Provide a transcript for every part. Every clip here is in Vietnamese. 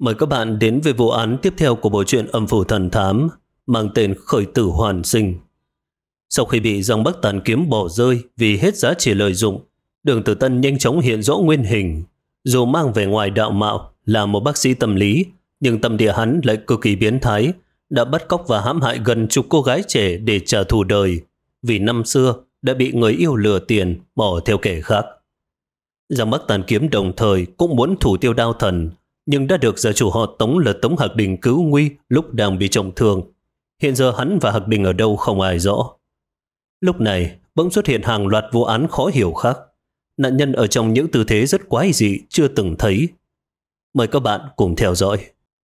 Mời các bạn đến với vụ án tiếp theo của bộ truyện Âm Phủ Thần Thám mang tên Khởi Tử Hoàn Sinh. Sau khi bị Giang Bắc Tàn Kiếm bỏ rơi vì hết giá trị lợi dụng, Đường Tử Tân nhanh chóng hiện rõ nguyên hình. Dù mang về ngoài đạo mạo là một bác sĩ tâm lý, nhưng tâm địa hắn lại cực kỳ biến thái, đã bắt cóc và hãm hại gần chục cô gái trẻ để trả thù đời, vì năm xưa đã bị người yêu lừa tiền bỏ theo kẻ khác. Giang Bắc Tàn Kiếm đồng thời cũng muốn thủ tiêu Đao Thần, nhưng đã được gia chủ họ Tống là Tống Hạc Đình cứu nguy lúc đang bị trọng thương. Hiện giờ hắn và Hạc Đình ở đâu không ai rõ. Lúc này bỗng xuất hiện hàng loạt vụ án khó hiểu khác. Nạn nhân ở trong những tư thế rất quái dị chưa từng thấy. Mời các bạn cùng theo dõi.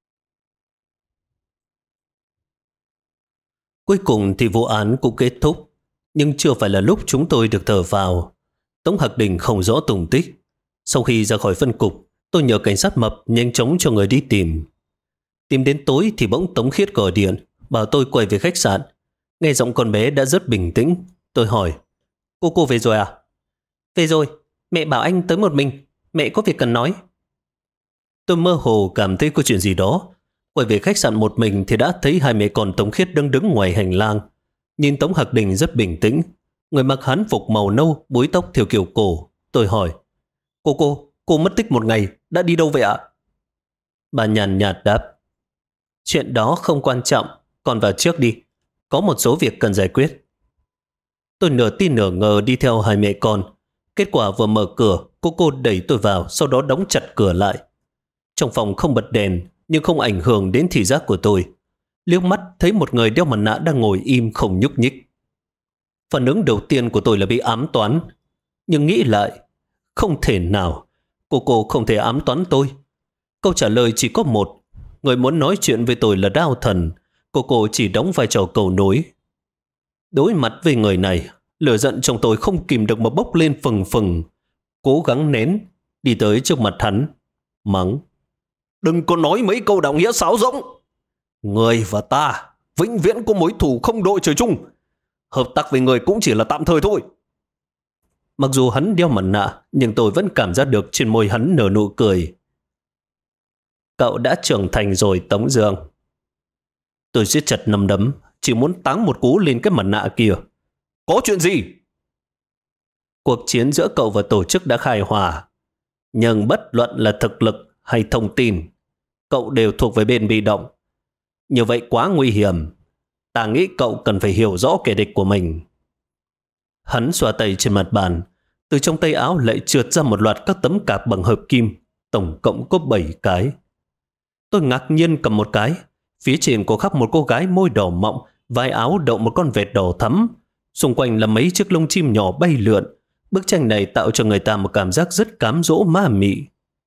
Cuối cùng thì vụ án cũng kết thúc, nhưng chưa phải là lúc chúng tôi được thở vào. Tống Hạc Đình không rõ tung tích. Sau khi ra khỏi phân cục, tôi nhờ cảnh sát mập nhanh chóng cho người đi tìm. Tìm đến tối thì bỗng Tống Khiết gọi điện bảo tôi quay về khách sạn. Nghe giọng con bé đã rất bình tĩnh. Tôi hỏi: Cô về rồi à? Về rồi, mẹ bảo anh tới một mình, mẹ có việc cần nói. Tôi mơ hồ cảm thấy có chuyện gì đó. Quay về khách sạn một mình thì đã thấy hai mẹ con Tống Khiết đang đứng ngoài hành lang. Nhìn Tống Hạc Đình rất bình tĩnh, người mặc hán phục màu nâu, búi tóc theo kiểu cổ. Tôi hỏi: Cô mất tích một ngày, đã đi đâu vậy ạ? Bà nhàn nhạt đáp: Chuyện đó không quan trọng, con vào trước đi, có một số việc cần giải quyết. Tôi nửa tin nửa ngờ đi theo hai mẹ con. Kết quả vừa mở cửa, cô đẩy tôi vào, sau đó đóng chặt cửa lại. Trong phòng không bật đèn, nhưng không ảnh hưởng đến thị giác của tôi. Liếc mắt thấy một người đeo mặt nạ đang ngồi im không nhúc nhích. Phản ứng đầu tiên của tôi là bị ám toán, nhưng nghĩ lại, không thể nào. Cô không thể ám toán tôi. Câu trả lời chỉ có một: người muốn nói chuyện với tôi là Đao Thần. Cô chỉ đóng vai trò cầu nối. Đối mặt với người này, lửa giận trong tôi không kìm được mà bốc lên phừng phừng. Cố gắng nén, đi tới trước mặt hắn, mắng: Đừng có nói mấy câu đạo nghĩa sáo rỗng. Người và ta vĩnh viễn có mối thù không đội trời chung. Hợp tác với người cũng chỉ là tạm thời thôi. Mặc dù hắn đeo mặt nạ, nhưng tôi vẫn cảm giác được trên môi hắn nở nụ cười. Cậu đã trưởng thành rồi, Tống Dương. Tôi siết chặt nắm đấm, chỉ muốn táng một cú lên cái mặt nạ kia. Có chuyện gì? Cuộc chiến giữa cậu và tổ chức đã khai hỏa, nhưng bất luận là thực lực hay thông tin, cậu đều thuộc về bên bị động. Như vậy quá nguy hiểm. Ta nghĩ cậu cần phải hiểu rõ kẻ địch của mình. Hắn xoa tay trên mặt bàn. Từ trong tay áo lại trượt ra một loạt các tấm cạp bằng hợp kim, tổng cộng có 7 cái. Tôi ngạc nhiên cầm một cái. Phía trên có khắc một cô gái môi đỏ mọng, vai áo đậu một con vẹt đỏ thắm. Xung quanh là mấy chiếc lông chim nhỏ bay lượn. Bức tranh này tạo cho người ta một cảm giác rất cám dỗ ma mị.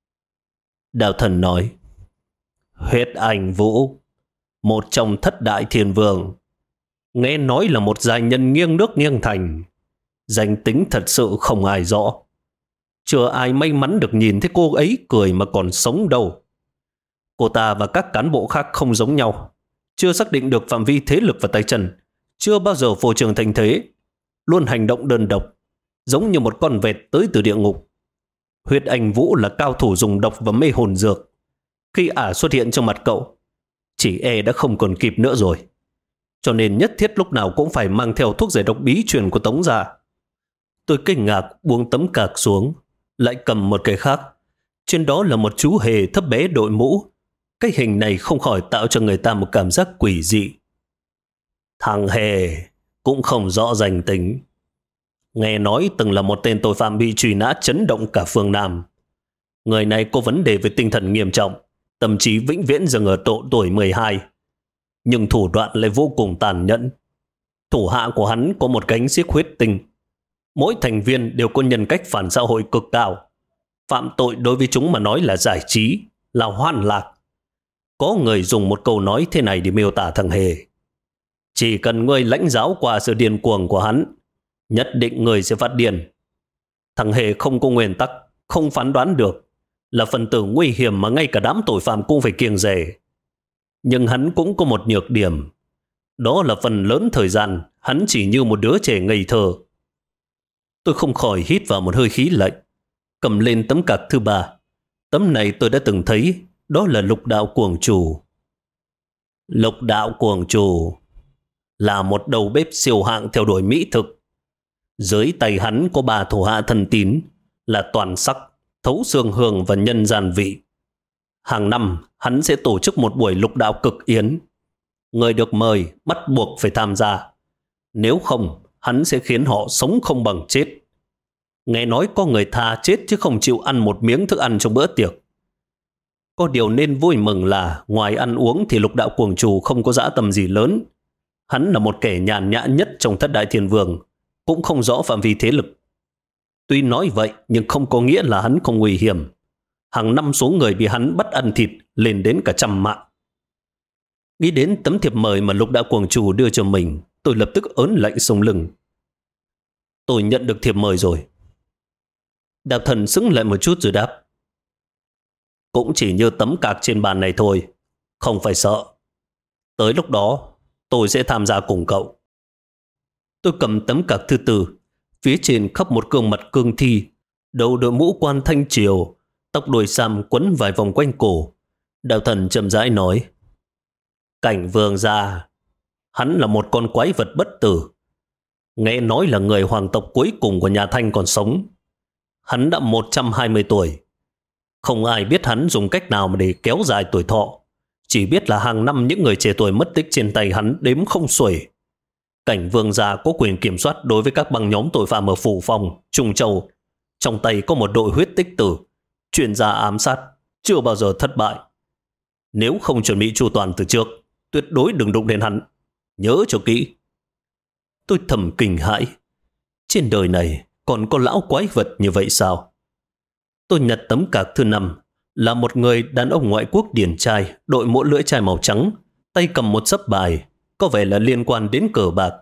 Đao Thần nói: Huyết Ảnh Vũ, một trong thất đại thiên vương, nghe nói là một giai nhân nghiêng nước nghiêng thành. Danh tính thật sự không ai rõ. Chưa ai may mắn được nhìn thấy cô ấy cười mà còn sống đâu. Cô ta và các cán bộ khác không giống nhau. Chưa xác định được phạm vi thế lực và tay chân. Chưa bao giờ phô trương thành thế. Luôn hành động đơn độc, giống như một con vẹt tới từ địa ngục. Huyết Ảnh Vũ là cao thủ dùng độc và mê hồn dược. Khi ả xuất hiện trong mặt cậu, chỉ đã không còn kịp nữa rồi. Cho nên nhất thiết lúc nào cũng phải mang theo thuốc giải độc bí truyền của Tống gia. Tôi kinh ngạc buông tấm cạc xuống, lại cầm một cái khác. Trên đó là một chú hề thấp bé đội mũ. Cái hình này không khỏi tạo cho người ta một cảm giác quỷ dị. Thằng hề cũng không rõ danh tính. Nghe nói từng là một tên tội phạm bị truy nã chấn động cả phương Nam. Người này có vấn đề về tinh thần nghiêm trọng, tâm trí vĩnh viễn dừng ở độ tuổi 12. Nhưng thủ đoạn lại vô cùng tàn nhẫn. Thủ hạ của hắn có một cánh xiếc huyết tinh. Mỗi thành viên đều có nhân cách phản xã hội cực cao. Phạm tội đối với chúng mà nói là giải trí, là hoan lạc. Có người dùng một câu nói thế này để miêu tả thằng hề: Chỉ cần ngươi lãnh giáo qua sự điên cuồng của hắn, nhất định người sẽ phát điên. Thằng hề không có nguyên tắc, không phán đoán được, là phần tử nguy hiểm mà ngay cả đám tội phạm cũng phải kiêng dè. Nhưng hắn cũng có một nhược điểm. Đó là phần lớn thời gian hắn chỉ như một đứa trẻ ngây thơ. Tôi không khỏi hít vào một hơi khí lạnh, cầm lên tấm cạc thứ 3. Tấm này tôi đã từng thấy, Đó là Lục Đạo Cuồng Chủ. Lục Đạo Cuồng Chủ là một đầu bếp siêu hạng theo đuổi mỹ thực. Dưới tay hắn có 3 thủ hạ thân tín là Toàn Sắc, Thấu Xương Hương và Nhân Gian Vị. Hàng năm hắn sẽ tổ chức một buổi lục đạo cực yến. Người được mời bắt buộc phải tham gia. Nếu không, hắn sẽ khiến họ sống không bằng chết. Nghe nói có người thà chết chứ không chịu ăn một miếng thức ăn trong bữa tiệc. Có điều nên vui mừng là ngoài ăn uống thì Lục Đạo Cuồng Chủ không có dã tâm gì lớn. Hắn là một kẻ nhàn nhã nhất trong Thất Đại Thiên Vương, cũng không rõ phạm vi thế lực. Tuy nói vậy nhưng không có nghĩa là hắn không nguy hiểm. Hàng năm số người bị hắn bắt ăn thịt lên đến cả 100 mạng. Nghĩ đến tấm thiệp mời mà Lục Đạo Cuồng Chủ đưa cho mình, tôi lập tức ớn lạnh sống lưng. Tôi nhận được thiệp mời rồi. Đạo Thần sững lại một chút rồi đáp. Cũng chỉ như tấm cạc trên bàn này thôi, không phải sợ. Tới lúc đó tôi sẽ tham gia cùng cậu. Tôi cầm tấm cạc thứ tư, phía trên khắp một gương mặt cương thi, đầu đội mũ quan thanh triều, tóc đuôi sam quấn vài vòng quanh cổ. Đạo Thần chậm rãi nói. Cảnh Vương gia, hắn là một con quái vật bất tử. Nghe nói là người hoàng tộc cuối cùng của nhà Thanh còn sống. Hắn đã 120 tuổi. Không ai biết hắn dùng cách nào mà để kéo dài tuổi thọ. Chỉ biết là hàng năm những người trẻ tuổi mất tích trên tay hắn đếm không xuể. Cảnh Vương gia có quyền kiểm soát đối với các băng nhóm tội phạm ở Phủ Phong, Trung Châu. Trong tay có một đội huyết tích tử, chuyên gia ám sát, chưa bao giờ thất bại. Nếu không chuẩn bị chu toàn từ trước, tuyệt đối đừng đụng đến hắn. Nhớ cho kỹ. Tôi thầm kinh hãi. Trên đời này còn có lão quái vật như vậy sao? Tôi nhặt tấm cạc thứ 5, là một người đàn ông ngoại quốc điển trai, đội mũ lưỡi chai màu trắng, tay cầm một sấp bài, có vẻ là liên quan đến cờ bạc.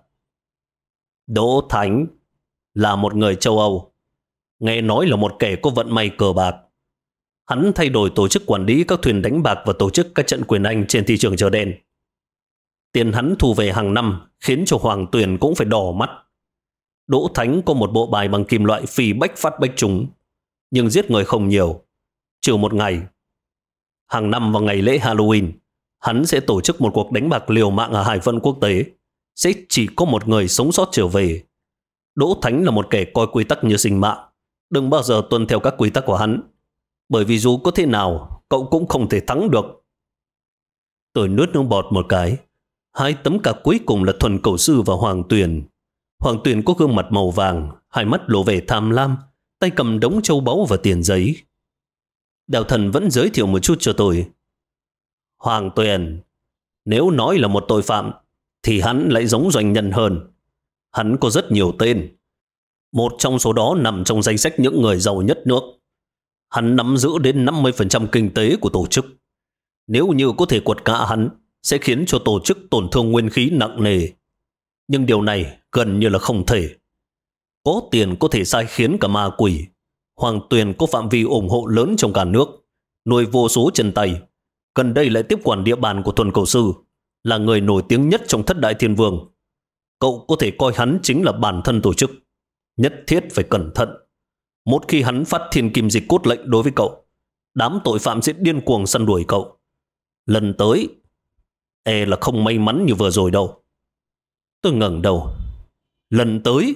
Đỗ Thánh là một người châu Âu, nghe nói là một kẻ có vận may cờ bạc. Hắn thay đổi tổ chức quản lý các thuyền đánh bạc và tổ chức các trận quyền Anh trên thị trường chợ đen. Tiền hắn thu về hàng năm khiến cho Hoàng Tuyền cũng phải đỏ mắt. Đỗ Thánh có một bộ bài bằng kim loại phi bách phát bách trúng, nhưng giết người không nhiều, trừ một ngày. Hàng năm vào ngày lễ Halloween, hắn sẽ tổ chức một cuộc đánh bạc liều mạng ở hải phận quốc tế. Sẽ chỉ có một người sống sót trở về. Đỗ Thánh là một kẻ coi quy tắc như sinh mạng. Đừng bao giờ tuân theo các quy tắc của hắn, bởi vì dù có thế nào, cậu cũng không thể thắng được. Tôi nuốt nước bọt một cái. 2 tấm cạc cuối cùng là Thuần Cầu Sư và Hoàng Tuyền. Hoàng Tuyền có gương mặt màu vàng, hai mắt lộ vẻ tham lam, tay cầm đống châu báu và tiền giấy. Đạo Thần vẫn giới thiệu một chút cho tôi. Hoàng Tuyền, nếu nói là một tội phạm, thì hắn lại giống doanh nhân hơn. Hắn có rất nhiều tên. Một trong số đó nằm trong danh sách những người giàu nhất nước. Hắn nắm giữ đến 50% kinh tế của tổ chức. Nếu như có thể quật ngã hắn, sẽ khiến cho tổ chức tổn thương nguyên khí nặng nề. Nhưng điều này gần như là không thể. Có tiền có thể sai khiến cả ma quỷ. Hoàng Tuyền có phạm vi ủng hộ lớn trong cả nước, nuôi vô số chân tay. Gần đây lại tiếp quản địa bàn của Thuần Cầu Sư, là người nổi tiếng nhất trong Thất Đại Thiên Vương. Cậu có thể coi hắn chính là bản thân tổ chức. Nhất thiết phải cẩn thận. Một khi hắn phát thiên kim dịch cốt lệnh đối với cậu, đám tội phạm sẽ điên cuồng săn đuổi cậu. Lần tới là không may mắn như vừa rồi đâu. Tôi ngẩng đầu. Lần tới?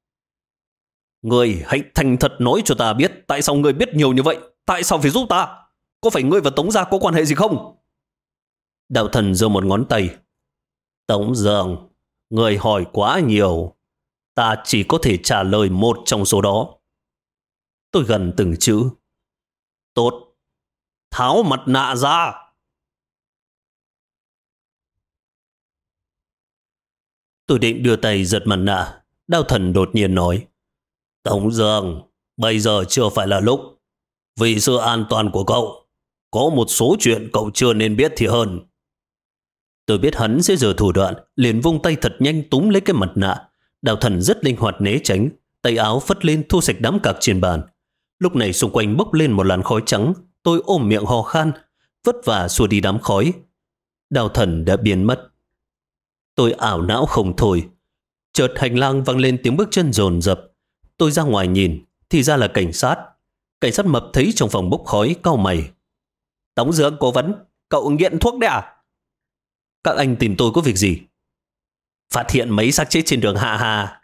Ngươi hãy thành thật nói cho ta biết tại sao ngươi biết nhiều như vậy. Tại sao phải giúp ta? Có phải ngươi và Tống Gia có quan hệ gì không? Đạo Thần giơ một ngón tay. Tống Dương, ngươi hỏi quá nhiều. Ta chỉ có thể trả lời một trong số đó. Tôi gần từng chữ. Tốt. Tháo mặt nạ ra. Tôi định đưa tay giật mặt nạ. Đạo Thần đột nhiên nói. Tống Dương, bây giờ chưa phải là lúc. Vì sự an toàn của cậu, có một số chuyện cậu chưa nên biết thì hơn. Tôi biết hắn sẽ giở thủ đoạn, liền vung tay thật nhanh túm lấy cái mặt nạ. Đạo Thần rất linh hoạt né tránh, tay áo phất lên thu sạch đám cạc trên bàn. Lúc này xung quanh bốc lên một làn khói trắng. Tôi ôm miệng ho khan, vất vả xua đi đám khói. Đạo Thần đã biến mất. Tôi ảo não không thôi. Chợt hành lang vang lên tiếng bước chân dồn dập. Tôi ra ngoài nhìn, thì ra là cảnh sát. Cảnh sát mập thấy trong phòng bốc khói, cau mày. Tống Dương cố vấn, cậu nghiện thuốc đấy à? Các anh tìm tôi có việc gì? Phát hiện mấy xác chết trên đường Hạ Hà.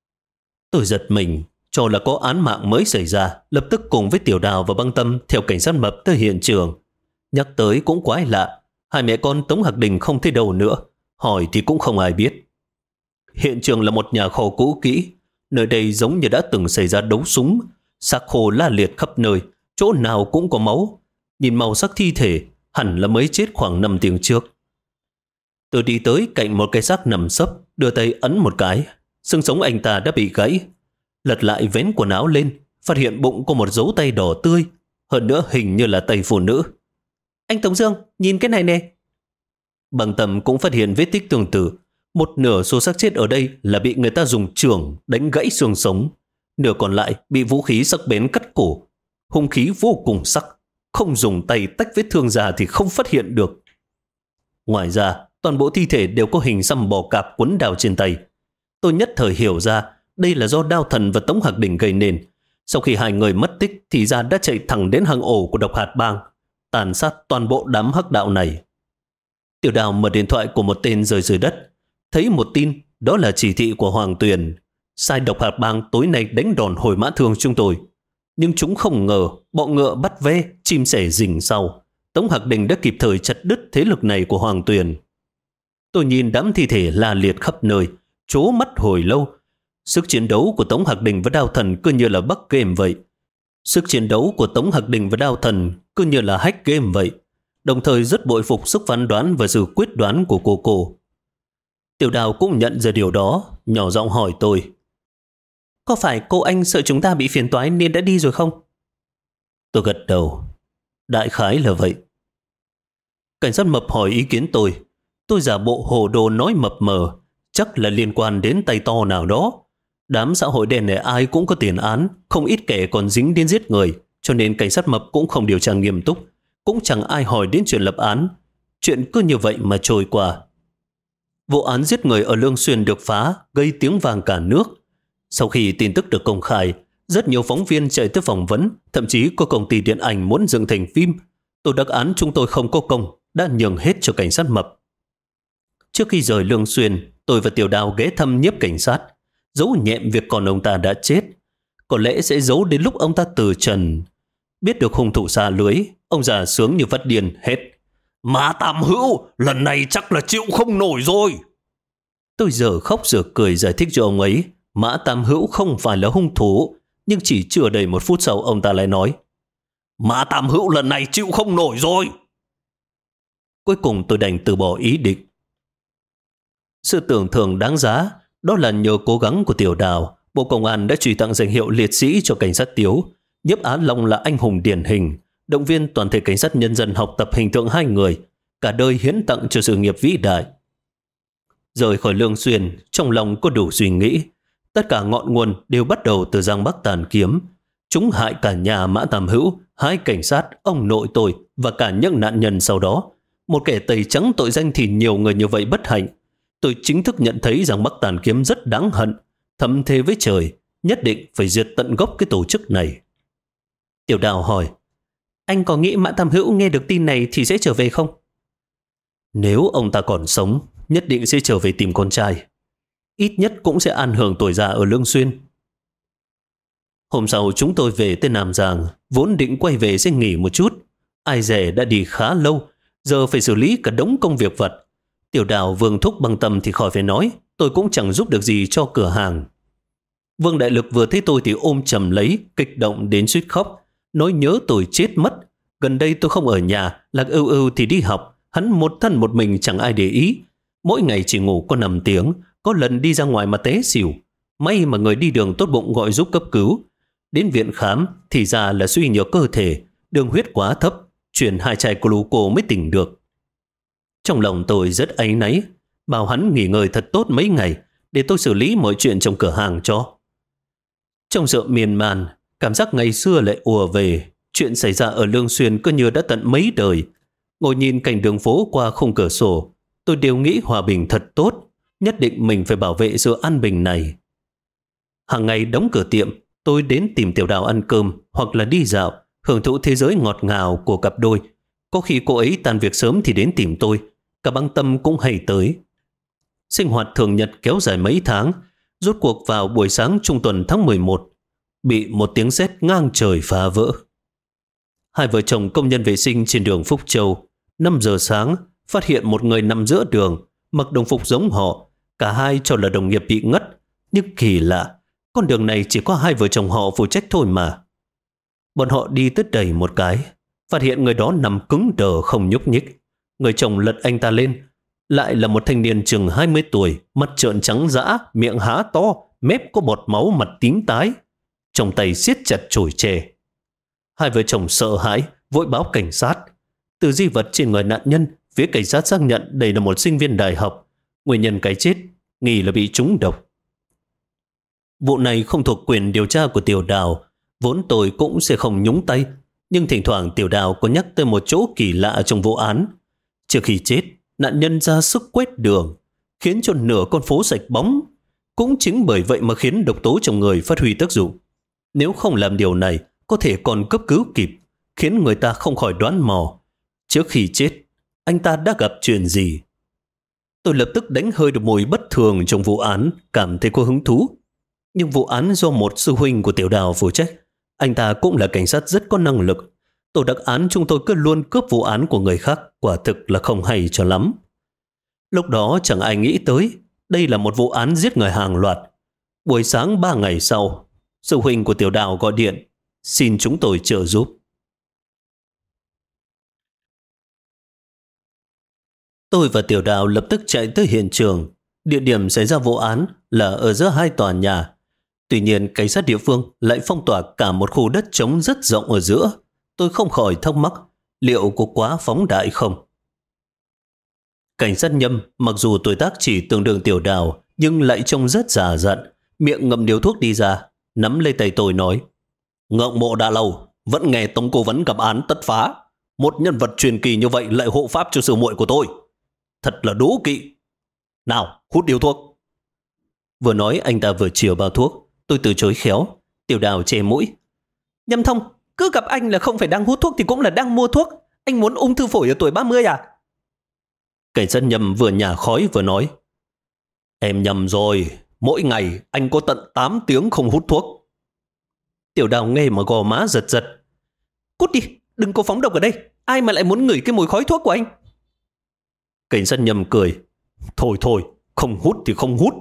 Tôi giật mình, cho là có án mạng mới xảy ra, lập tức cùng với Tiểu Đào và Băng Tâm theo cảnh sát mập tới hiện trường. Nhắc tới cũng quái lạ, hai mẹ con Tống Hạc Đình không thấy đâu nữa, hỏi thì cũng không ai biết. Hiện trường là một nhà kho cũ kỹ, nơi đây giống như đã từng xảy ra đấu súng, xác khô la liệt khắp nơi, chỗ nào cũng có máu. Nhìn màu sắc thi thể, hẳn là mới chết khoảng 5 tiếng trước. Tôi đi tới cạnh một cái xác nằm sấp, đưa tay ấn một cái, xương sống anh ta đã bị gãy. Lật lại vén quần áo lên, phát hiện bụng có một dấu tay đỏ tươi, hơn nữa hình như là tay phụ nữ. Anh Tống Dương, nhìn cái này nè. Bằng Tâm cũng phát hiện vết tích tương tự. Một nửa số xác chết ở đây là bị người ta dùng chưởng đánh gãy xương sống, nửa còn lại bị vũ khí sắc bén cắt cổ. Hung khí vô cùng sắc, không dùng tay tách vết thương ra thì không phát hiện được. Ngoài ra, toàn bộ thi thể đều có hình xăm bò cạp quấn đao trên tay. Tôi nhất thời hiểu ra đây là do Đao Thần và Tống Hạc Đình gây nên. Sau khi hai người mất tích thì ra đã chạy thẳng đến hang ổ của độc hạt bang, tàn sát toàn bộ đám hắc đạo này. Tiểu Đào mở điện thoại của một tên rơi dưới đất, thấy một tin, đó là chỉ thị của Hoàng Tuyền, sai độc hạt bang tối nay đánh đòn hồi mã thương chúng tôi. Nhưng chúng không ngờ, bọ ngựa bắt ve, chim sẻ rình sau. Tống Hạc Đình đã kịp thời chặt đứt thế lực này của Hoàng Tuyền. Tôi nhìn đám thi thể la liệt khắp nơi, trố mắt hồi lâu. Sức chiến đấu của Tống Hạc Đình và Đao Thần cứ như là bắc game vậy. Sức chiến đấu của Tống Hạc Đình và Đao Thần cứ như là hack game vậy. Đồng thời rất bội phục sức phán đoán và sự quyết đoán của cô. Tiểu Đào cũng nhận ra điều đó, nhỏ giọng hỏi tôi. Có phải cô anh sợ chúng ta bị phiền toái nên đã đi rồi không? Tôi gật đầu. Đại khái là vậy. Cảnh sát mập hỏi ý kiến tôi. Tôi giả bộ hồ đồ nói mập mờ, chắc là liên quan đến tay to nào đó. Đám xã hội đen này ai cũng có tiền án, không ít kẻ còn dính đến giết người, cho nên cảnh sát mập cũng không điều tra nghiêm túc, cũng chẳng ai hỏi đến chuyện lập án. Chuyện cứ như vậy mà trôi qua. Vụ án giết người ở Lương Xuyên được phá, gây tiếng vang cả nước. Sau khi tin tức được công khai, rất nhiều phóng viên chạy tới phỏng vấn, thậm chí có công ty điện ảnh muốn dựng thành phim. Tổ đặc án chúng tôi không có công, đã nhường hết cho cảnh sát mập. Trước khi rời Lương Xuyên, tôi và Tiểu Đào ghé thăm Nhiếp cảnh sát, giấu nhẹm việc còn ông ta đã chết. Có lẽ sẽ giấu đến lúc ông ta từ trần. Biết được hung thủ xa lưới, ông già sướng như phát điên hét. Mã Tam Hữu, lần này chắc là chịu không nổi rồi. Tôi giờ khóc giờ cười giải thích cho ông ấy. Mã Tam Hữu không phải là hung thủ, nhưng chỉ chưa đầy một phút sau ông ta lại nói. Mã Tam Hữu lần này chịu không nổi rồi. Cuối cùng tôi đành từ bỏ ý định. Sự tưởng thưởng đáng giá, đó là nhờ cố gắng của Tiểu Đào, Bộ Công an đã truy tặng danh hiệu liệt sĩ cho cảnh sát Tiếu. Nhiếp Á Long là anh hùng điển hình, động viên toàn thể cảnh sát nhân dân học tập hình tượng hai người, cả đời hiến tặng cho sự nghiệp vĩ đại. Rời khỏi Lương Xuyên, trong lòng có đủ suy nghĩ. Tất cả ngọn nguồn đều bắt đầu từ Giang Bắc Tàn Kiếm. Chúng hại cả nhà Mã Tam Hữu, hai cảnh sát, ông nội tôi và cả những nạn nhân sau đó. Một kẻ tẩy trắng tội danh thì nhiều người như vậy bất hạnh. Tôi chính thức nhận thấy rằng Bắc Tàn Kiếm rất đáng hận, thâm thề với trời, nhất định phải diệt tận gốc cái tổ chức này. Tiểu Đào hỏi, anh có nghĩ Mã Tam Hữu nghe được tin này thì sẽ trở về không? Nếu ông ta còn sống, nhất định sẽ trở về tìm con trai. Ít nhất cũng sẽ an hưởng tuổi già ở Lương Xuyên. Hôm sau chúng tôi về tới Nam Giang, vốn định quay về sẽ nghỉ một chút. Ai dè đã đi khá lâu, giờ phải xử lý cả đống công việc vặt. Tiểu Đào, Vương Thúc, Băng Tâm thì khỏi phải nói, tôi cũng chẳng giúp được gì cho cửa hàng. Vương Đại Lực vừa thấy tôi thì ôm chầm lấy, kích động đến suýt khóc, nói nhớ tôi chết mất. Gần đây tôi không ở nhà, Lạc Ưu Ưu thì đi học, hắn một thân một mình chẳng ai để ý. Mỗi ngày chỉ ngủ có 5 tiếng, có lần đi ra ngoài mà té xỉu. May mà người đi đường tốt bụng gọi giúp cấp cứu. Đến viện khám thì ra là suy nhược cơ thể, đường huyết quá thấp, chuyển 2 chai gluco mới tỉnh được. Trong lòng tôi rất áy náy, bảo hắn nghỉ ngơi thật tốt mấy ngày để tôi xử lý mọi chuyện trong cửa hàng cho. Trong sự miên man, cảm giác ngày xưa lại ùa về. Chuyện xảy ra ở Lương Xuyên cứ như đã tận mấy đời. Ngồi nhìn cảnh đường phố qua khung cửa sổ, tôi đều nghĩ hòa bình thật tốt, nhất định mình phải bảo vệ sự an bình này. Hàng ngày đóng cửa tiệm, tôi đến tìm Tiểu Đào ăn cơm hoặc là đi dạo, hưởng thụ thế giới ngọt ngào của cặp đôi. Có khi cô ấy tan việc sớm thì đến tìm tôi. Cả băng Tâm cũng hay tới. Sinh hoạt thường nhật kéo dài mấy tháng, rốt cuộc vào buổi sáng trung tuần tháng 11, bị một tiếng sét ngang trời phá vỡ. Hai vợ chồng công nhân vệ sinh trên đường Phúc Châu, 5 giờ sáng, phát hiện một người nằm giữa đường, mặc đồng phục giống họ. Cả hai cho là đồng nghiệp bị ngất. Nhưng kỳ lạ, con đường này chỉ có hai vợ chồng họ phụ trách thôi mà. Bọn họ đi tới đầy một cái, phát hiện người đó nằm cứng đờ không nhúc nhích. Người chồng lật anh ta lên, lại là một thanh niên chừng 20 tuổi, mặt trợn trắng dã, miệng há to, mép có bọt máu, mặt tím tái, trong tay siết chặt chổi chè. Hai vợ chồng sợ hãi, vội báo cảnh sát. Từ di vật trên người nạn nhân, phía cảnh sát xác nhận đây là một sinh viên đại học. Nguyên nhân cái chết nghi là bị trúng độc. Vụ này không thuộc quyền điều tra của Tiểu Đào, vốn tôi cũng sẽ không nhúng tay, nhưng thỉnh thoảng Tiểu Đào có nhắc tới một chỗ kỳ lạ trong vụ án. Trước khi chết, nạn nhân ra sức quét đường, khiến cho nửa con phố sạch bóng. Cũng chính bởi vậy mà khiến độc tố trong người phát huy tác dụng. Nếu không làm điều này, có thể còn cấp cứu kịp, khiến người ta không khỏi đoán mò. Trước khi chết, anh ta đã gặp chuyện gì? Tôi lập tức đánh hơi được mùi bất thường trong vụ án, cảm thấy có hứng thú. Nhưng vụ án do một sư huynh của Tiểu Đào phụ trách, anh ta cũng là cảnh sát rất có năng lực. Tổ đặc án chúng tôi cứ luôn cướp vụ án của người khác, quả thực là không hay cho lắm. Lúc đó chẳng ai nghĩ tới, đây là một vụ án giết người hàng loạt. Buổi sáng 3 ngày sau, sư huynh của Tiểu Đào gọi điện, xin chúng tôi trợ giúp. Tôi và Tiểu Đào lập tức chạy tới hiện trường. Địa điểm xảy ra vụ án là ở giữa hai tòa nhà. Tuy nhiên, cảnh sát địa phương lại phong tỏa cả một khu đất trống rất rộng ở giữa. Tôi không khỏi thắc mắc, liệu có quá phóng đại không? Cảnh sát Nhâm, mặc dù tuổi tác chỉ tương đương Tiểu Đào, nhưng lại trông rất già dặn, miệng ngậm điếu thuốc đi ra, nắm lấy tay tôi nói: ngưỡng mộ đã lâu, vẫn nghe Tống cố vấn gặp án tất phá. Một nhân vật truyền kỳ như vậy lại hộ pháp cho sư muội của tôi. Thật là đố kỵ. Nào, hút điếu thuốc. Vừa nói anh ta vừa chìa bao thuốc. Tôi từ chối khéo. Tiểu Đào che mũi: Nhâm Thông, cứ gặp anh là không phải đang hút thuốc thì cũng là đang mua thuốc. Anh muốn ung thư phổi ở tuổi 30 à? Cảnh sát Nhâm vừa nhả khói vừa nói: em nhầm rồi, mỗi ngày anh có tận 8 tiếng không hút thuốc. Tiểu Đào nghe mà gò má giật giật. Cút đi, đừng có phóng độc ở đây. Ai mà lại muốn ngửi cái mùi khói thuốc của anh? Cảnh sát Nhâm cười: Thôi thôi, không hút thì không hút.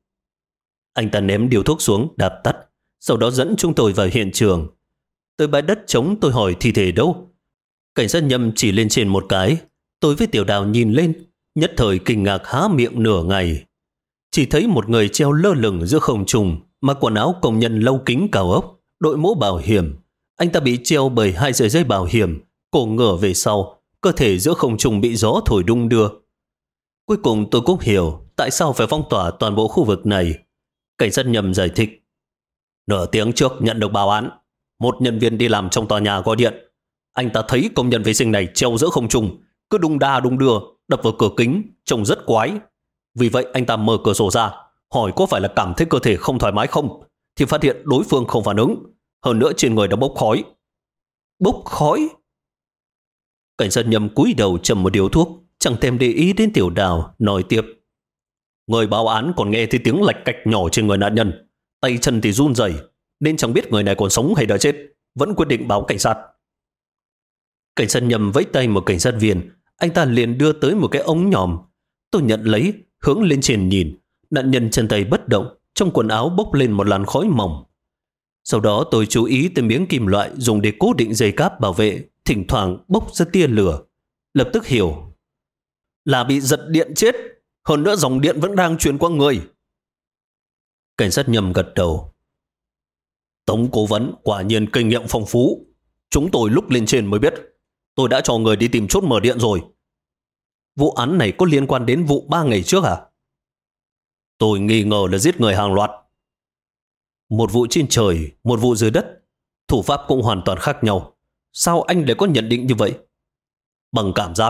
Anh ta ném điếu thuốc xuống, đạp tắt, sau đó dẫn chúng tôi vào hiện trường. Tới bãi đất trống tôi hỏi thi thể đâu. Cảnh sát Nhâm chỉ lên trên một cái. Tôi với Tiểu Đào nhìn lên, nhất thời kinh ngạc há miệng nửa ngày. Chỉ thấy một người treo lơ lửng giữa không trung, mặc quần áo công nhân lâu kính cao ốc, đội mũ bảo hiểm. Anh ta bị treo bởi 2 sợi dây bảo hiểm, cổ ngửa về sau, cơ thể giữa không trung bị gió thổi đung đưa. Cuối cùng tôi cũng hiểu tại sao phải phong tỏa toàn bộ khu vực này. Cảnh sát Nhâm giải thích: nửa tiếng trước nhận được báo án, một nhân viên đi làm trong tòa nhà gọi điện. Anh ta thấy công nhân vệ sinh này treo giữa không trung, cứ đung đa đung đưa, đập vào cửa kính, trông rất quái. Vì vậy anh ta mở cửa sổ ra, hỏi có phải là cảm thấy cơ thể không thoải mái không, thì phát hiện đối phương không phản ứng. Hơn nữa trên người đã bốc khói. Bốc khói? Cảnh sát Nhâm cúi đầu châm một điếu thuốc, chẳng thèm để ý đến Tiểu Đào, nói tiếp: người báo án còn nghe thấy tiếng lạch cạch nhỏ trên người nạn nhân, tay chân thì run rẩy, nên chẳng biết người này còn sống hay đã chết, vẫn quyết định báo cảnh sát. Cảnh sát Nhâm vẫy tay một cảnh sát viên, anh ta liền đưa tới một cái ống nhòm. Tôi nhận lấy, hướng lên trên nhìn, nạn nhân chân tay bất động, trong quần áo bốc lên một làn khói mỏng. Sau đó tôi chú ý tới miếng kim loại dùng để cố định dây cáp bảo vệ, thỉnh thoảng bốc ra tia lửa. Lập tức hiểu là bị giật điện chết, hơn nữa dòng điện vẫn đang truyền qua người. Cảnh sát Nhâm gật đầu: Tống cố vấn quả nhiên kinh nghiệm phong phú. Chúng tôi lúc lên trên mới biết. Tôi đã cho người đi tìm chốt mở điện rồi. Vụ án này có liên quan đến vụ 3 ngày trước à? Tôi nghi ngờ là giết người hàng loạt. Một vụ trên trời, một vụ dưới đất, thủ pháp cũng hoàn toàn khác nhau. Sao anh lại có nhận định như vậy? Bằng cảm giác.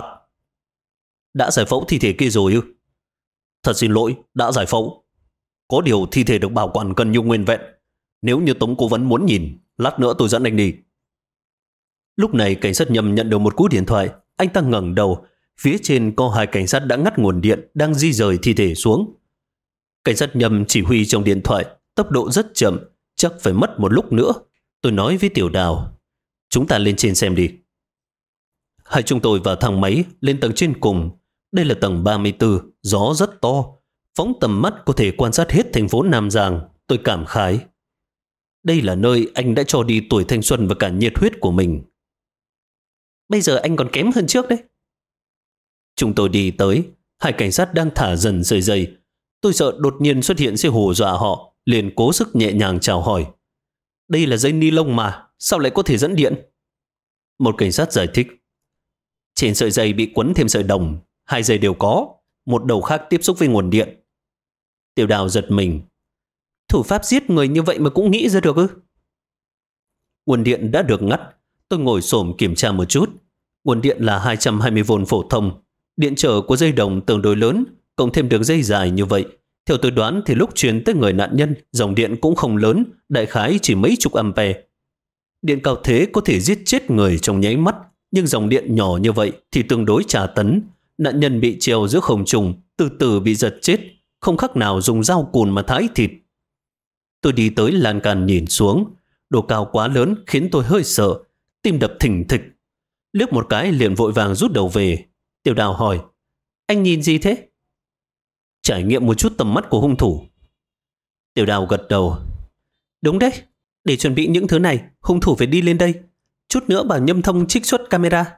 Đã giải phẫu thi thể kia rồi ư? Thật xin lỗi, đã giải phẫu. Có điều thi thể được bảo quản gần như nguyên vẹn. Nếu như Tống cố vấn muốn nhìn, lát nữa tôi dẫn anh đi. Lúc này cảnh sát Nhâm nhận được một cú điện thoại. anh ta ngẩng đầu. Phía trên có 2 cảnh sát đã ngắt nguồn điện, đang di rời thi thể xuống. Cảnh sát Nhâm chỉ huy trong điện thoại, tốc độ rất chậm, chắc phải mất một lúc nữa. Tôi nói với Tiểu Đào, chúng ta lên trên xem đi. Hai chúng tôi vào thang máy lên tầng trên cùng. Đây là tầng 34, gió rất to. Phóng tầm mắt có thể quan sát hết thành phố Nam Giang. Tôi cảm khái. Đây là nơi anh đã cho đi tuổi thanh xuân và cả nhiệt huyết của mình. Bây giờ anh còn kém hơn trước đấy. Chúng tôi đi tới, 2 cảnh sát đang thả dần sợi dây. Tôi sợ đột nhiên xuất hiện sẽ hù dọa họ, liền cố sức nhẹ nhàng chào hỏi. Đây là dây ni lông mà, sao lại có thể dẫn điện? Một cảnh sát giải thích. Trên sợi dây bị quấn thêm sợi đồng, 2 dây đều có, một đầu khác tiếp xúc với nguồn điện. Tiểu Đào giật mình. Thủ pháp giết người như vậy mà cũng nghĩ ra được ư? Nguồn điện đã được ngắt. Tôi ngồi xổm kiểm tra một chút. Nguồn điện là 220V phổ thông. Điện trở của dây đồng tương đối lớn, cộng thêm được dây dài như vậy. Theo tôi đoán thì lúc truyền tới người nạn nhân, dòng điện cũng không lớn, đại khái chỉ mấy chục ampere. Điện cao thế có thể giết chết người trong nháy mắt, nhưng dòng điện nhỏ như vậy thì tương đối tra tấn. Nạn nhân bị treo giữa không trung, từ từ bị giật chết, không khác nào dùng dao cùn mà thái thịt. Tôi đi tới lan can nhìn xuống, độ cao quá lớn khiến tôi hơi sợ, tim đập thình thịch. Liếc một cái liền vội vàng rút đầu về. Tiểu Đào hỏi, anh nhìn gì thế? Trải nghiệm một chút tầm mắt của hung thủ. Tiểu Đào gật đầu. Đúng đấy, để chuẩn bị những thứ này, hung thủ phải đi lên đây. Chút nữa bảo Nhâm Thông trích xuất camera.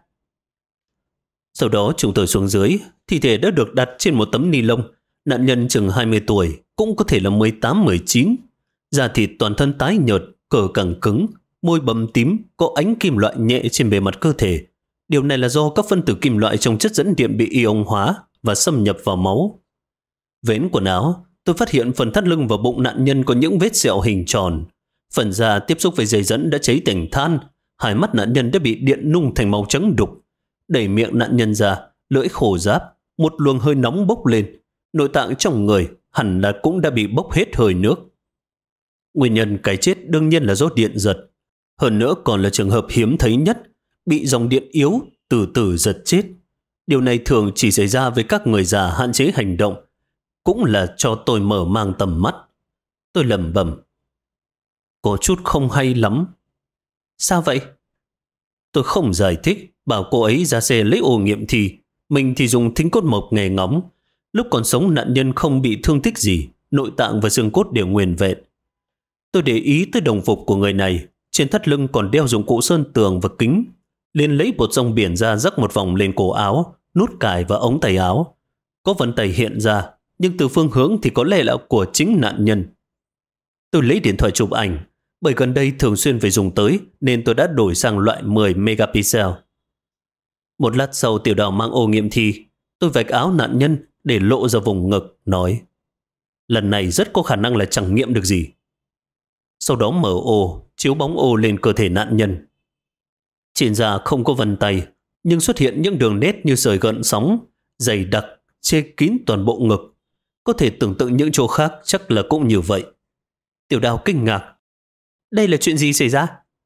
Sau đó chúng tôi xuống dưới, thi thể đã được đặt trên một tấm ni lông. Nạn nhân chừng 20 tuổi, cũng có thể là 18-19. Da thịt toàn thân tái nhợt, cờ cẳng cứng, môi bầm tím, có ánh kim loại nhẹ trên bề mặt cơ thể. Điều này là do các phân tử kim loại trong chất dẫn điện bị ion hóa và xâm nhập vào máu. Vén quần áo, tôi phát hiện phần thắt lưng và bụng nạn nhân có những vết sẹo hình tròn. Phần da tiếp xúc với dây dẫn đã cháy thành than. 2 mắt nạn nhân đã bị điện nung thành màu trắng đục. Đẩy miệng nạn nhân ra, lưỡi khô ráp, một luồng hơi nóng bốc lên. Nội tạng trong người hẳn là cũng đã bị bốc hết hơi nước. Nguyên nhân cái chết đương nhiên là do điện giật. Hơn nữa còn là trường hợp hiếm thấy nhất, bị dòng điện yếu từ từ giật chết. Điều này thường chỉ xảy ra với các người già hạn chế hành động, cũng là cho tôi mở mang tầm mắt. Tôi lẩm bẩm, có chút không hay lắm. Sao vậy? Tôi không giải thích, bảo cô ấy ra xe lấy ô nghiệm thì mình thì dùng thính cốt mộc nghe ngóng. Lúc còn sống nạn nhân không bị thương tích gì, nội tạng và xương cốt đều nguyên vẹn. Tôi để ý tới đồng phục của người này, trên thắt lưng còn đeo dụng cụ sơn tường và kính. Liền lấy bột rong biển ra rắc một vòng lên cổ áo, nút cài và ống tay áo. Có vân tay hiện ra, nhưng từ phương hướng thì có lẽ là của chính nạn nhân. Tôi lấy điện thoại chụp ảnh, bởi gần đây thường xuyên phải dùng tới nên tôi đã đổi sang loại 10 megapixel. Một lát sau Tiểu Đào mang ô nghiệm thi, tôi vạch áo nạn nhân để lộ ra vùng ngực, nói lần này rất có khả năng là chẳng nghiệm được gì. Sau đó mở ô, chiếu bóng ô lên cơ thể nạn nhân. Trên da không có vân tay, nhưng xuất hiện những đường nét như sợi gợn sóng, dày đặc, che kín toàn bộ ngực. Có thể tưởng tượng những chỗ khác chắc là cũng như vậy. Tiểu Đào kinh ngạc. Đây là chuyện gì xảy ra?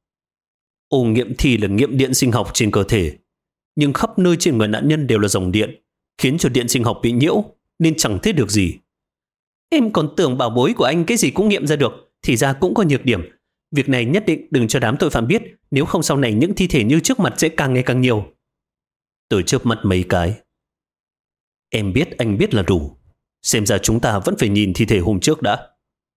Ô nghiệm thi là nghiệm điện sinh học trên cơ thể, nhưng khắp nơi trên người nạn nhân đều là dòng điện, khiến cho điện sinh học bị nhiễu, nên chẳng thấy được gì. Em còn tưởng bảo bối của anh cái gì cũng nghiệm ra được, thì ra cũng có nhược điểm. Việc này nhất định đừng cho đám tội phạm biết, nếu không sau này những thi thể như trước mặt sẽ càng ngày càng nhiều. Tôi chớp mắt mấy cái. Em biết anh biết là đủ. Xem ra chúng ta vẫn phải nhìn thi thể hôm trước đã.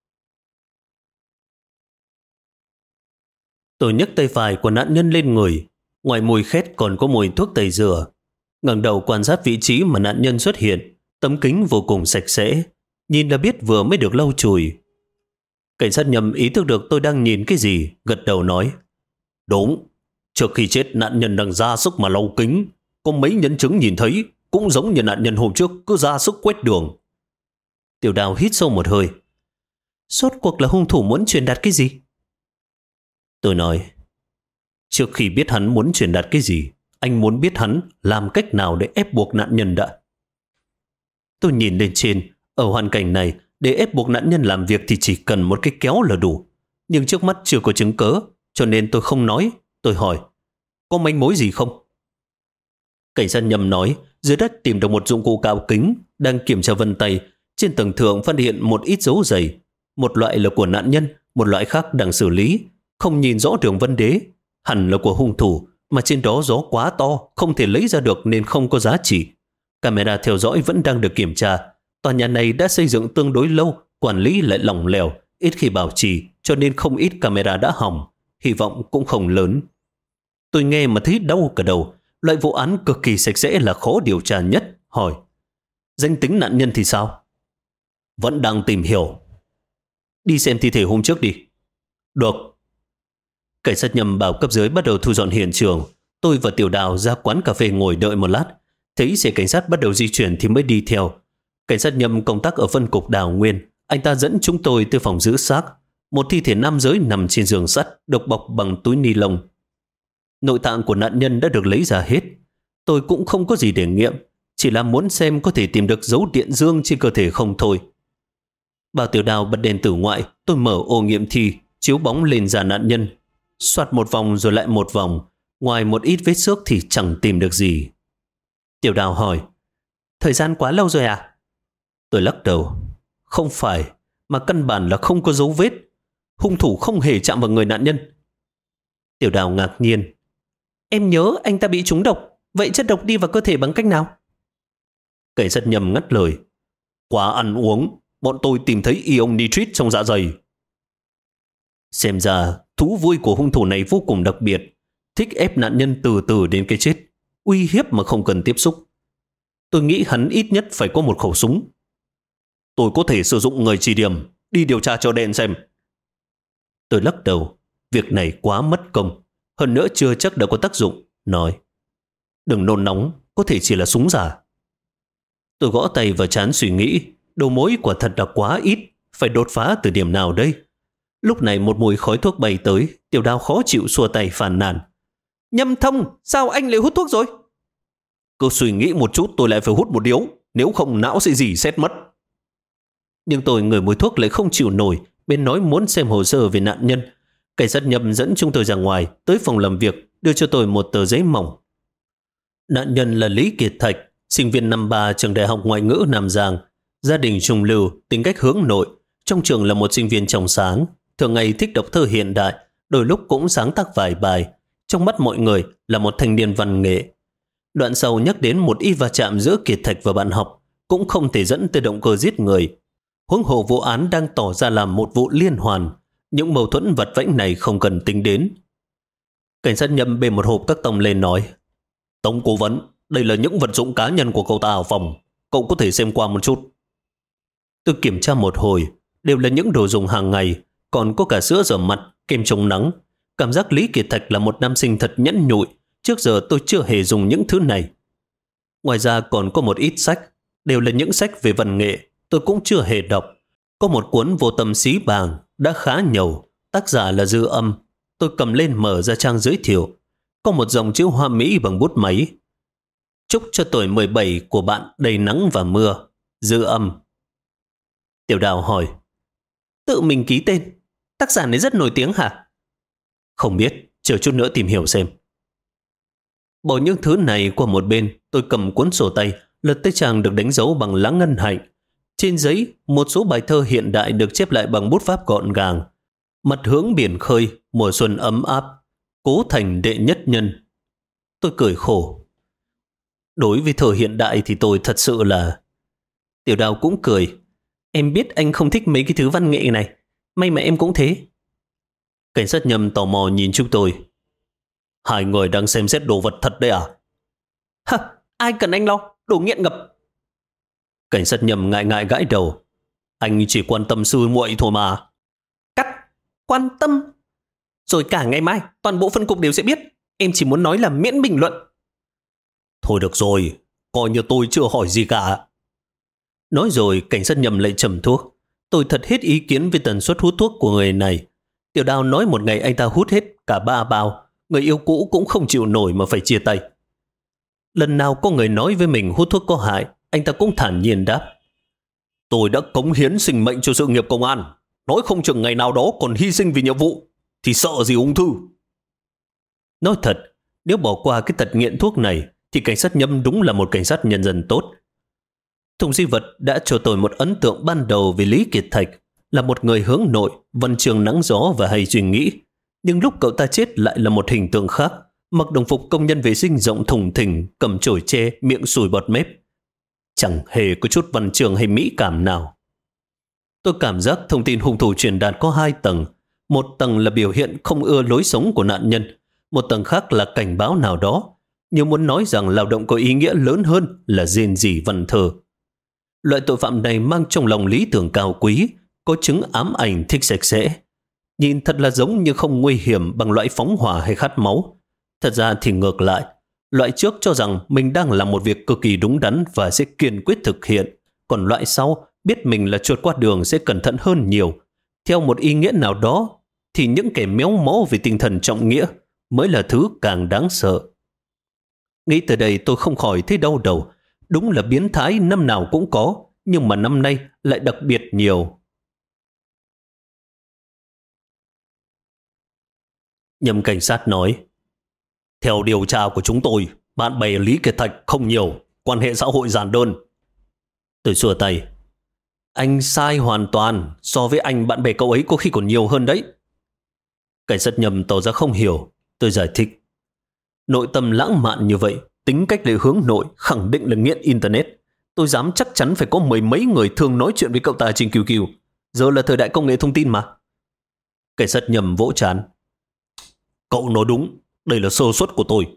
Tôi nhấc tay phải của nạn nhân lên người. Ngoài mùi khét còn có mùi thuốc tẩy rửa. Ngẩng đầu quan sát vị trí mà nạn nhân xuất hiện. Tấm kính vô cùng sạch sẽ, nhìn là biết vừa mới được lau chùi. Cảnh sát Nhâm ý thức được tôi đang nhìn cái gì, gật đầu nói. Đúng, trước khi chết nạn nhân đang ra sức mà lau kính. Có mấy nhân chứng nhìn thấy, cũng giống như nạn nhân hôm trước cứ ra sức quét đường. Tiểu Đào hít sâu một hơi. Rốt cuộc là hung thủ muốn truyền đạt cái gì? Tôi nói, trước khi biết hắn muốn truyền đạt cái gì, anh muốn biết hắn làm cách nào để ép buộc nạn nhân đã. Tôi nhìn lên trên, ở hoàn cảnh này, để ép buộc nạn nhân làm việc thì chỉ cần một cái kéo là đủ. Nhưng trước mắt chưa có chứng cớ, cho nên tôi không nói. Tôi hỏi, có manh mối gì không? Cảnh sát Nhâm nói, dưới đất tìm được một dụng cụ cao kính, đang kiểm tra vân tay. Trên tầng thượng phát hiện một ít dấu giày. Một loại là của nạn nhân, một loại khác đang xử lý. Không nhìn rõ đường vân đế. Hẳn là của hung thủ, mà trên đó gió quá to, không thể lấy ra được nên không có giá trị. Camera theo dõi vẫn đang được kiểm tra. Tòa nhà này đã xây dựng tương đối lâu, quản lý lại lỏng lẻo, ít khi bảo trì, cho nên không ít camera đã hỏng. Hy vọng cũng không lớn. Tôi nghe mà thấy đau cả đầu. Loại vụ án cực kỳ sạch sẽ là khó điều tra nhất. Hỏi, danh tính nạn nhân thì sao? Vẫn đang tìm hiểu. Đi xem thi thể hôm trước đi. Được. Cảnh sát Nhâm bảo cấp dưới bắt đầu thu dọn hiện trường. Tôi và Tiểu Đào ra quán cà phê ngồi đợi một lát. Thấy xe cảnh sát bắt đầu di chuyển thì mới đi theo. Cảnh sát Nhâm công tác ở phân cục Đào Nguyên. Anh ta dẫn chúng tôi tới phòng giữ xác. Một thi thể nam giới nằm trên giường sắt, được bọc bằng túi ni lông. Nội tạng của nạn nhân đã được lấy ra hết. Tôi cũng không có gì để nghiệm, chỉ là muốn xem có thể tìm được dấu điện dương trên cơ thể không thôi. Bảo Tiểu Đào bật đèn tử ngoại, tôi mở ô nghiệm thi, chiếu bóng lên da nạn nhân. Xoạt một vòng rồi lại một vòng, ngoài một ít vết xước thì chẳng tìm được gì. Tiểu Đào hỏi, thời gian quá lâu rồi à? Tôi lắc đầu, không phải, mà căn bản là không có dấu vết. Hung thủ không hề chạm vào người nạn nhân. Tiểu Đào ngạc nhiên, em nhớ anh ta bị trúng độc, vậy chất độc đi vào cơ thể bằng cách nào? Cảnh sát Nhâm ngắt lời, quá ăn uống, bọn tôi tìm thấy ion nitrit trong dạ dày. Xem ra thú vui của hung thủ này vô cùng đặc biệt, thích ép nạn nhân từ từ đến cái chết, uy hiếp mà không cần tiếp xúc. Tôi nghĩ hắn ít nhất phải có một khẩu súng. Tôi có thể sử dụng người chỉ điểm, đi điều tra cho đen xem. Tôi lắc đầu, việc này quá mất công, hơn nữa chưa chắc đã có tác dụng. Nói, đừng nôn nóng, có thể chỉ là súng giả. Tôi gõ tay vào trán suy nghĩ, đầu mối quả thật là quá ít, phải đột phá từ điểm nào đây? Lúc này một mùi khói thuốc bay tới, Tiểu Đào khó chịu xua tay phàn nàn. Nhâm Thông, sao anh lại hút thuốc rồi? Cứ suy nghĩ một chút tôi lại phải hút một điếu, nếu không não sẽ dỉ xét mất. Nhưng tôi ngửi mùi thuốc lại không chịu nổi, bên nói muốn xem hồ sơ về nạn nhân. Cảnh sát Nhâm dẫn chúng tôi ra ngoài, tới phòng làm việc, đưa cho tôi một tờ giấy mỏng. Nạn nhân là Lý Kiệt Thạch, sinh viên năm 3 trường đại học ngoại ngữ Nam Giang. Gia đình trung lưu, tính cách hướng nội. Trong trường là một sinh viên trong sáng, thường ngày thích đọc thơ hiện đại, đôi lúc cũng sáng tác vài bài. Trong mắt mọi người là một thanh niên văn nghệ. Đoạn sau nhắc đến một ít va chạm giữa Kiệt Thạch và bạn học, cũng không thể dẫn tới động cơ giết người. Huống hồ vụ án đang tỏ ra là một vụ liên hoàn, những mâu thuẫn vặt vãnh này không cần tính đến. Cảnh sát Nhâm bê một hộp các tông lên nói, Tống cố vấn, đây là những vật dụng cá nhân của cậu ta ở phòng, cậu có thể xem qua một chút. Tôi kiểm tra một hồi, đều là những đồ dùng hàng ngày, còn có cả sữa rửa mặt, kem chống nắng. Cảm giác Lý Kiệt Thạch là một nam sinh thật nhẫn nhụi, trước giờ tôi chưa hề dùng những thứ này. Ngoài ra còn có một ít sách, đều là những sách về văn nghệ, tôi cũng chưa hề đọc. Có một cuốn Vô Tâm Xí Bàng, đã khá nhiều, tác giả là Dư Âm. Tôi cầm lên mở ra trang giới thiệu. Có một dòng chữ hoa mỹ bằng bút máy. Chúc cho tuổi 17 của bạn đầy nắng và mưa. Dư Âm. Tiểu Đào hỏi, tự mình ký tên, tác giả này rất nổi tiếng hả? Không biết, chờ chút nữa tìm hiểu xem. Bỏ những thứ này qua một bên, tôi cầm cuốn sổ tay, lật tới trang được đánh dấu bằng lá ngân hạnh. Trên giấy, một số bài thơ hiện đại được chép lại bằng bút pháp gọn gàng. Mặt hướng biển khơi, mùa xuân ấm áp, Cố Thành đệ nhất nhân. Tôi cười khổ. Đối với thơ hiện đại thì tôi thật sự là... Tiểu Đào cũng cười. Em biết anh không thích mấy cái thứ văn nghệ này. May mà em cũng thế. Cảnh sát Nhâm tò mò nhìn chúng tôi. Hai người đang xem xét đồ vật thật đấy à? Hả, ai cần anh lo, đồ nghiện ngập. Cảnh sát Nhâm ngại ngại gãi đầu. Anh chỉ quan tâm sư muội thôi mà. Cắt, quan tâm. Rồi cả ngày mai, toàn bộ phân cục đều sẽ biết. Em chỉ muốn nói là miễn bình luận. Thôi được rồi, coi như tôi chưa hỏi gì cả. Nói rồi, cảnh sát Nhâm lại châm thuốc. Tôi thật hết ý kiến về tần suất hút thuốc của người này. Tiểu Đào nói một ngày anh ta hút hết cả 3 bao. Người yêu cũ cũng không chịu nổi mà phải chia tay. Lần nào có người nói với mình hút thuốc có hại, anh ta cũng thản nhiên đáp. Tôi đã cống hiến sinh mệnh cho sự nghiệp công an. Nói không chừng ngày nào đó còn hy sinh vì nhiệm vụ, thì sợ gì ung thư. Nói thật, nếu bỏ qua cái tật nghiện thuốc này, thì cảnh sát Nhâm đúng là một cảnh sát nhân dân tốt. Thùng Di Vật đã cho tôi một ấn tượng ban đầu về Lý Kiệt Thạch, là một người hướng nội, văn chương nắng gió và hay suy nghĩ. Nhưng lúc cậu ta chết lại là một hình tượng khác, mặc đồng phục công nhân vệ sinh rộng thùng thình, cầm chổi tre, miệng sùi bọt mép. Chẳng hề có chút văn chương hay mỹ cảm nào. Tôi cảm giác thông tin hung thủ truyền đạt có 2 tầng. Một tầng là biểu hiện không ưa lối sống của nạn nhân, một tầng khác là cảnh báo nào đó, như muốn nói rằng lao động có ý nghĩa lớn hơn là rên rỉ văn thơ. Loại tội phạm này mang trong lòng lý tưởng cao quý, có chứng ám ảnh thích sạch sẽ. Nhìn thật là giống như không nguy hiểm bằng loại phóng hỏa hay khát máu. Thật ra thì ngược lại, loại trước cho rằng mình đang làm một việc cực kỳ đúng đắn và sẽ kiên quyết thực hiện, còn loại sau biết mình là chuột qua đường sẽ cẩn thận hơn nhiều. Theo một ý nghĩa nào đó, thì những kẻ méo mó về tinh thần trọng nghĩa mới là thứ càng đáng sợ. Nghĩ tới đây tôi không khỏi thấy đau đầu. Đúng là biến thái năm nào cũng có, nhưng mà năm nay lại đặc biệt nhiều. Nhâm cảnh sát nói, theo điều tra của chúng tôi, bạn bè Lý Kiệt Thạch không nhiều, quan hệ xã hội giản đơn. Tôi xua tay. Anh sai hoàn toàn, so với anh bạn bè cậu ấy có khi còn nhiều hơn đấy. Cảnh sát Nhâm tỏ ra không hiểu. Tôi giải thích. Nội tâm lãng mạn như vậy, tính cách lại hướng nội, khẳng định là nghiện Internet. Tôi dám chắc chắn phải có 10 mấy người thường nói chuyện với cậu ta trên QQ. Giờ là thời đại công nghệ thông tin mà. Cảnh sát Nhâm vỗ trán. Cậu nói đúng, đây là sơ suất của tôi.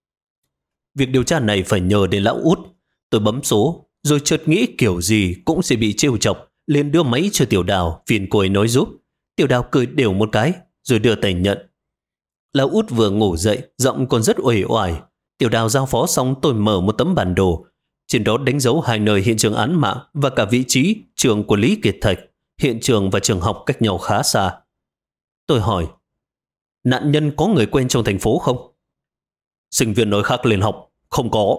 Việc điều tra này phải nhờ đến lão Út. Tôi bấm số, rồi chợt nghĩ kiểu gì cũng sẽ bị trêu chọc, liền đưa máy cho Tiểu Đào, phiền cô ấy nói giúp. Tiểu Đào cười đều một cái, rồi đưa tay nhận. Lão Út vừa ngủ dậy, giọng còn rất uể oải. Tiểu Đào giao phó xong, tôi mở một tấm bản đồ. Trên đó đánh dấu 2 nơi hiện trường án mạng và cả vị trí trường của Lý Kiệt Thạch. Hiện trường và trường học cách nhau khá xa. Tôi hỏi, nạn nhân có người quen trong thành phố không? Sinh viên nơi khác lên học, không có.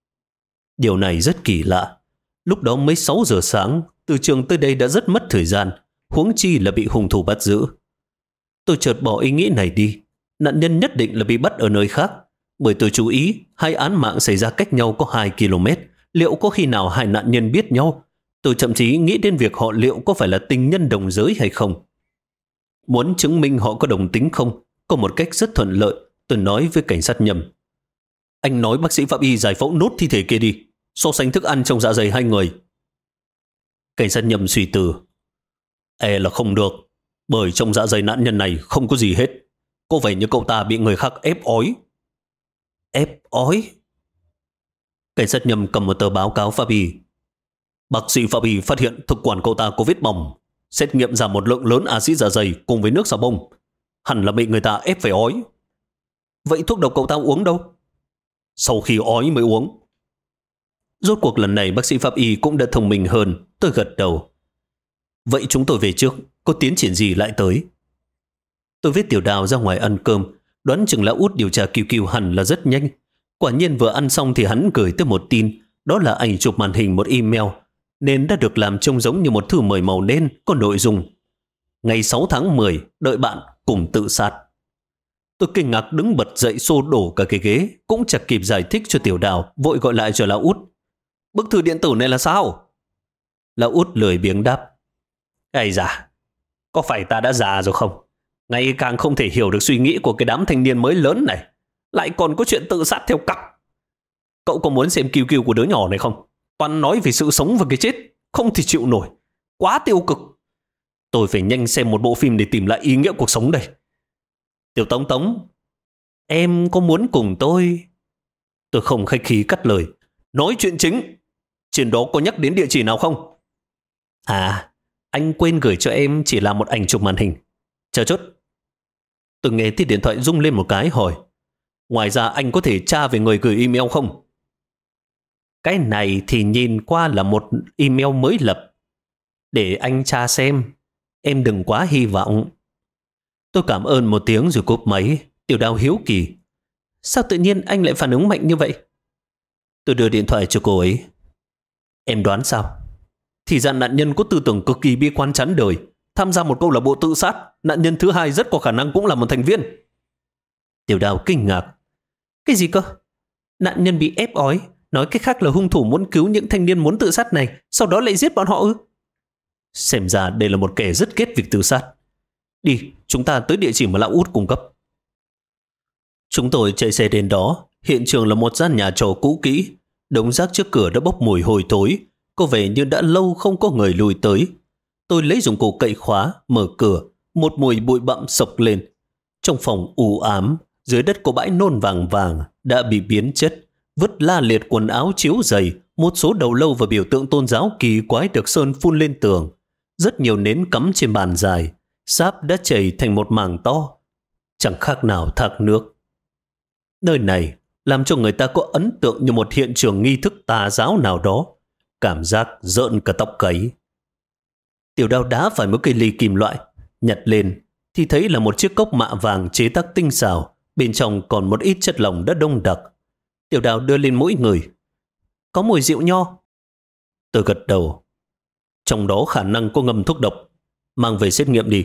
Điều này rất kỳ lạ. Lúc đó mới 6 giờ sáng, từ trường tới đây đã rất mất thời gian, huống chi là bị hung thủ bắt giữ. Tôi chợt bỏ ý nghĩ này đi. Nạn nhân nhất định là bị bắt ở nơi khác, bởi tôi chú ý 2 án mạng xảy ra cách nhau có 2 km. Liệu có khi nào 2 nạn nhân biết nhau? Tôi thậm chí nghĩ đến việc họ liệu có phải là tình nhân đồng giới hay không. Muốn chứng minh họ có đồng tính không, có một cách rất thuận lợi. Tôi nói với cảnh sát Nhâm. Anh nói bác sĩ pháp y giải phẫu nốt thi thể kia đi, so sánh thức ăn trong dạ dày 2 người. Cảnh sát Nhâm suy tư. Là không được, bởi trong dạ dày nạn nhân này không có gì hết. Có vẻ như cậu ta bị người khác ép ói. Ép ói? Cảnh sát Nhâm cầm một tờ báo cáo pháp y. Bác sĩ pháp y phát hiện thực quản cậu ta có vết bỏng, xét nghiệm ra một lượng lớn axit dạ dày cùng với nước xà bông. Hẳn là bị người ta ép phải ói. Vậy thuốc độc cậu ta uống đâu? Sau khi ói mới uống. Rốt cuộc lần này bác sĩ pháp y cũng đã thông minh hơn. Tôi gật đầu. Vậy chúng tôi về trước, có tiến triển gì lại tới? Tôi viết Tiểu Đào ra ngoài ăn cơm, đoán chừng lão Út điều tra QQ hẳn là rất nhanh. Quả nhiên vừa ăn xong thì hắn gửi tới một tin, đó là ảnh chụp màn hình một email, nên đã được làm trông giống như một thư mời màu đen có nội dung. Ngày 6 tháng 10, đợi bạn cùng tự sát. Tôi kinh ngạc đứng bật dậy xô đổ cả cái ghế, cũng chẳng kịp giải thích cho Tiểu Đào, vội gọi lại cho lão Út. Bức thư điện tử này là sao? Lão Út lười biếng đáp. Ây da, có phải ta đã già rồi không? Ngày càng không thể hiểu được suy nghĩ của cái đám thanh niên mới lớn này. Lại còn có chuyện tự sát theo cặp. Cậu có muốn xem QQ của đứa nhỏ này không? Toàn nói về sự sống và cái chết, không thể chịu nổi. Quá tiêu cực. Tôi phải nhanh xem một bộ phim để tìm lại ý nghĩa cuộc sống đây. Tiểu Tống Tống, em có muốn cùng tôi? Tôi không khách khí cắt lời. Nói chuyện chính. Trên đó có nhắc đến địa chỉ nào không? À, anh quên gửi cho em chỉ là một ảnh chụp màn hình. Chờ chút. Tôi nghe tiếng điện thoại rung lên một cái hỏi. Ngoài ra anh có thể tra về người gửi email không? Cái này thì nhìn qua là một email mới lập. Để anh tra xem. Em đừng quá hy vọng. Tôi cảm ơn một tiếng rồi cúp máy. Tiểu Đào hiếu kỳ. Sao tự nhiên anh lại phản ứng mạnh như vậy? Tôi đưa điện thoại cho cô ấy. Em đoán sao? Thì ra nạn nhân có tư tưởng cực kỳ bi quan chán đời. Tham gia một câu lạc bộ tự sát. Nạn nhân thứ hai rất có khả năng cũng là một thành viên. Tiểu Đào kinh ngạc. Cái gì cơ? Nạn nhân bị ép ói, nói cách khác là hung thủ muốn cứu những thanh niên muốn tự sát này, sau đó lại giết bọn họ ư? Xem ra đây là một kẻ rất ghét việc tự sát. Đi, chúng ta tới địa chỉ mà lão Út cung cấp. Chúng tôi chạy xe đến đó. Hiện trường là một gian nhà trọ cũ kỹ. Đống rác trước cửa đã bốc mùi hôi thối, có vẻ như đã lâu không có người lui tới. Tôi lấy dụng cụ cậy khóa, mở cửa. Một mùi bụi bặm sộc lên. Trong phòng u ám, dưới đất có bãi nôn vàng vàng đã bị biến chất, vứt la liệt quần áo chiếu giày, một số đầu lâu và biểu tượng tôn giáo kỳ quái được sơn phun lên tường. Rất nhiều nến cắm trên bàn dài, sáp đã chảy thành một mảng to, chẳng khác nào thác nước. Nơi này làm cho người ta có ấn tượng như một hiện trường nghi thức tà giáo nào đó, cảm giác rợn cả tóc gáy. Tiểu Đao đá phải một cây ly kim loại, nhặt lên thì thấy là một chiếc cốc mạ vàng chế tác tinh xảo, bên trong còn một ít chất lỏng đã đông đặc. Tiểu Đao đưa lên mỗi người. Có mùi rượu nho. Tôi gật đầu. Trong đó khả năng có ngâm thuốc độc, mang về xét nghiệm đi.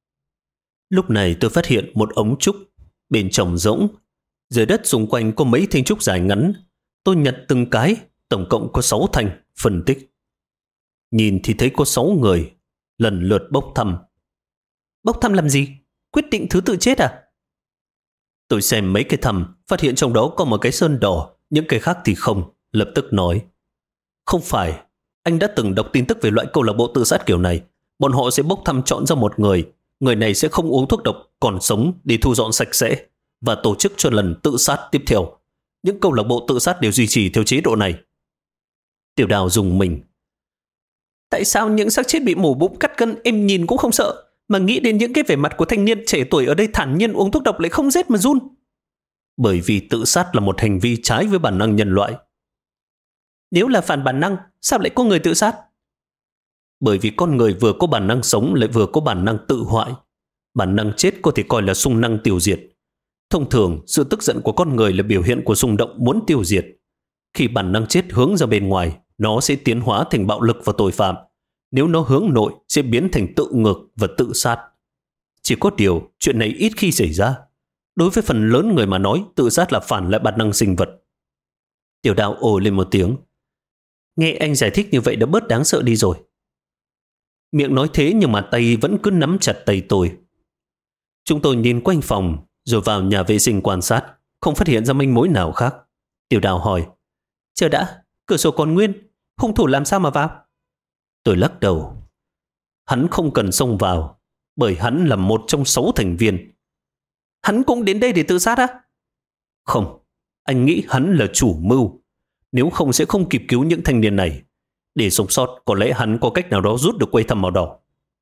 Lúc này tôi phát hiện một ống trúc, bên trong rỗng. Dưới đất xung quanh có mấy thanh trúc dài ngắn. Tôi nhặt từng cái, tổng cộng có 6 thanh, phân tích. Nhìn thì thấy có 6 người, lần lượt bốc thăm. Bốc thăm làm gì? Quyết định thứ tự chết à? Tôi xem mấy cái thăm, phát hiện trong đó có một cái sơn đỏ, những cái khác thì không, lập tức nói. Không phải, anh đã từng đọc tin tức về loại câu lạc bộ tự sát kiểu này. Bọn họ sẽ bốc thăm chọn ra một người, người này sẽ không uống thuốc độc, còn sống để thu dọn sạch sẽ, và tổ chức cho lần tự sát tiếp theo. Những câu lạc bộ tự sát đều duy trì theo chế độ này. Tiểu Đào dùng mình. Tại sao những xác chết bị mổ bụng cắt gân em nhìn cũng không sợ, mà nghĩ đến những cái vẻ mặt của thanh niên trẻ tuổi ở đây thản nhiên uống thuốc độc lại không rét mà run? Bởi vì tự sát là một hành vi trái với bản năng nhân loại. Nếu là phản bản năng, sao lại có người tự sát? Bởi vì con người vừa có bản năng sống lại vừa có bản năng tự hoại. Bản năng chết có thể coi là xung năng tiêu diệt. Thông thường, sự tức giận của con người là biểu hiện của xung động muốn tiêu diệt. Khi bản năng chết hướng ra bên ngoài, nó sẽ tiến hóa thành bạo lực và tội phạm. Nếu nó hướng nội, sẽ biến thành tự ngược và tự sát. Chỉ có điều, chuyện này ít khi xảy ra. Đối với phần lớn người mà nói, tự sát là phản lại bản năng sinh vật. Tiểu Đào ồ lên một tiếng. Nghe anh giải thích như vậy đã bớt đáng sợ đi rồi. Miệng nói thế nhưng mà tay vẫn cứ nắm chặt tay tôi. Chúng tôi nhìn quanh phòng, rồi vào nhà vệ sinh quan sát, không phát hiện ra manh mối nào khác. Tiểu Đào hỏi, chờ đã, cửa sổ còn nguyên, hung thủ làm sao mà vào? Tôi lắc đầu. Hắn không cần xông vào, bởi hắn là một trong 6 thành viên. Hắn cũng đến đây để tự sát á? Không, anh nghĩ hắn là chủ mưu. Nếu không sẽ không kịp cứu những thanh niên này. Để sống sót, có lẽ hắn có cách nào đó rút được quây thăm màu đỏ.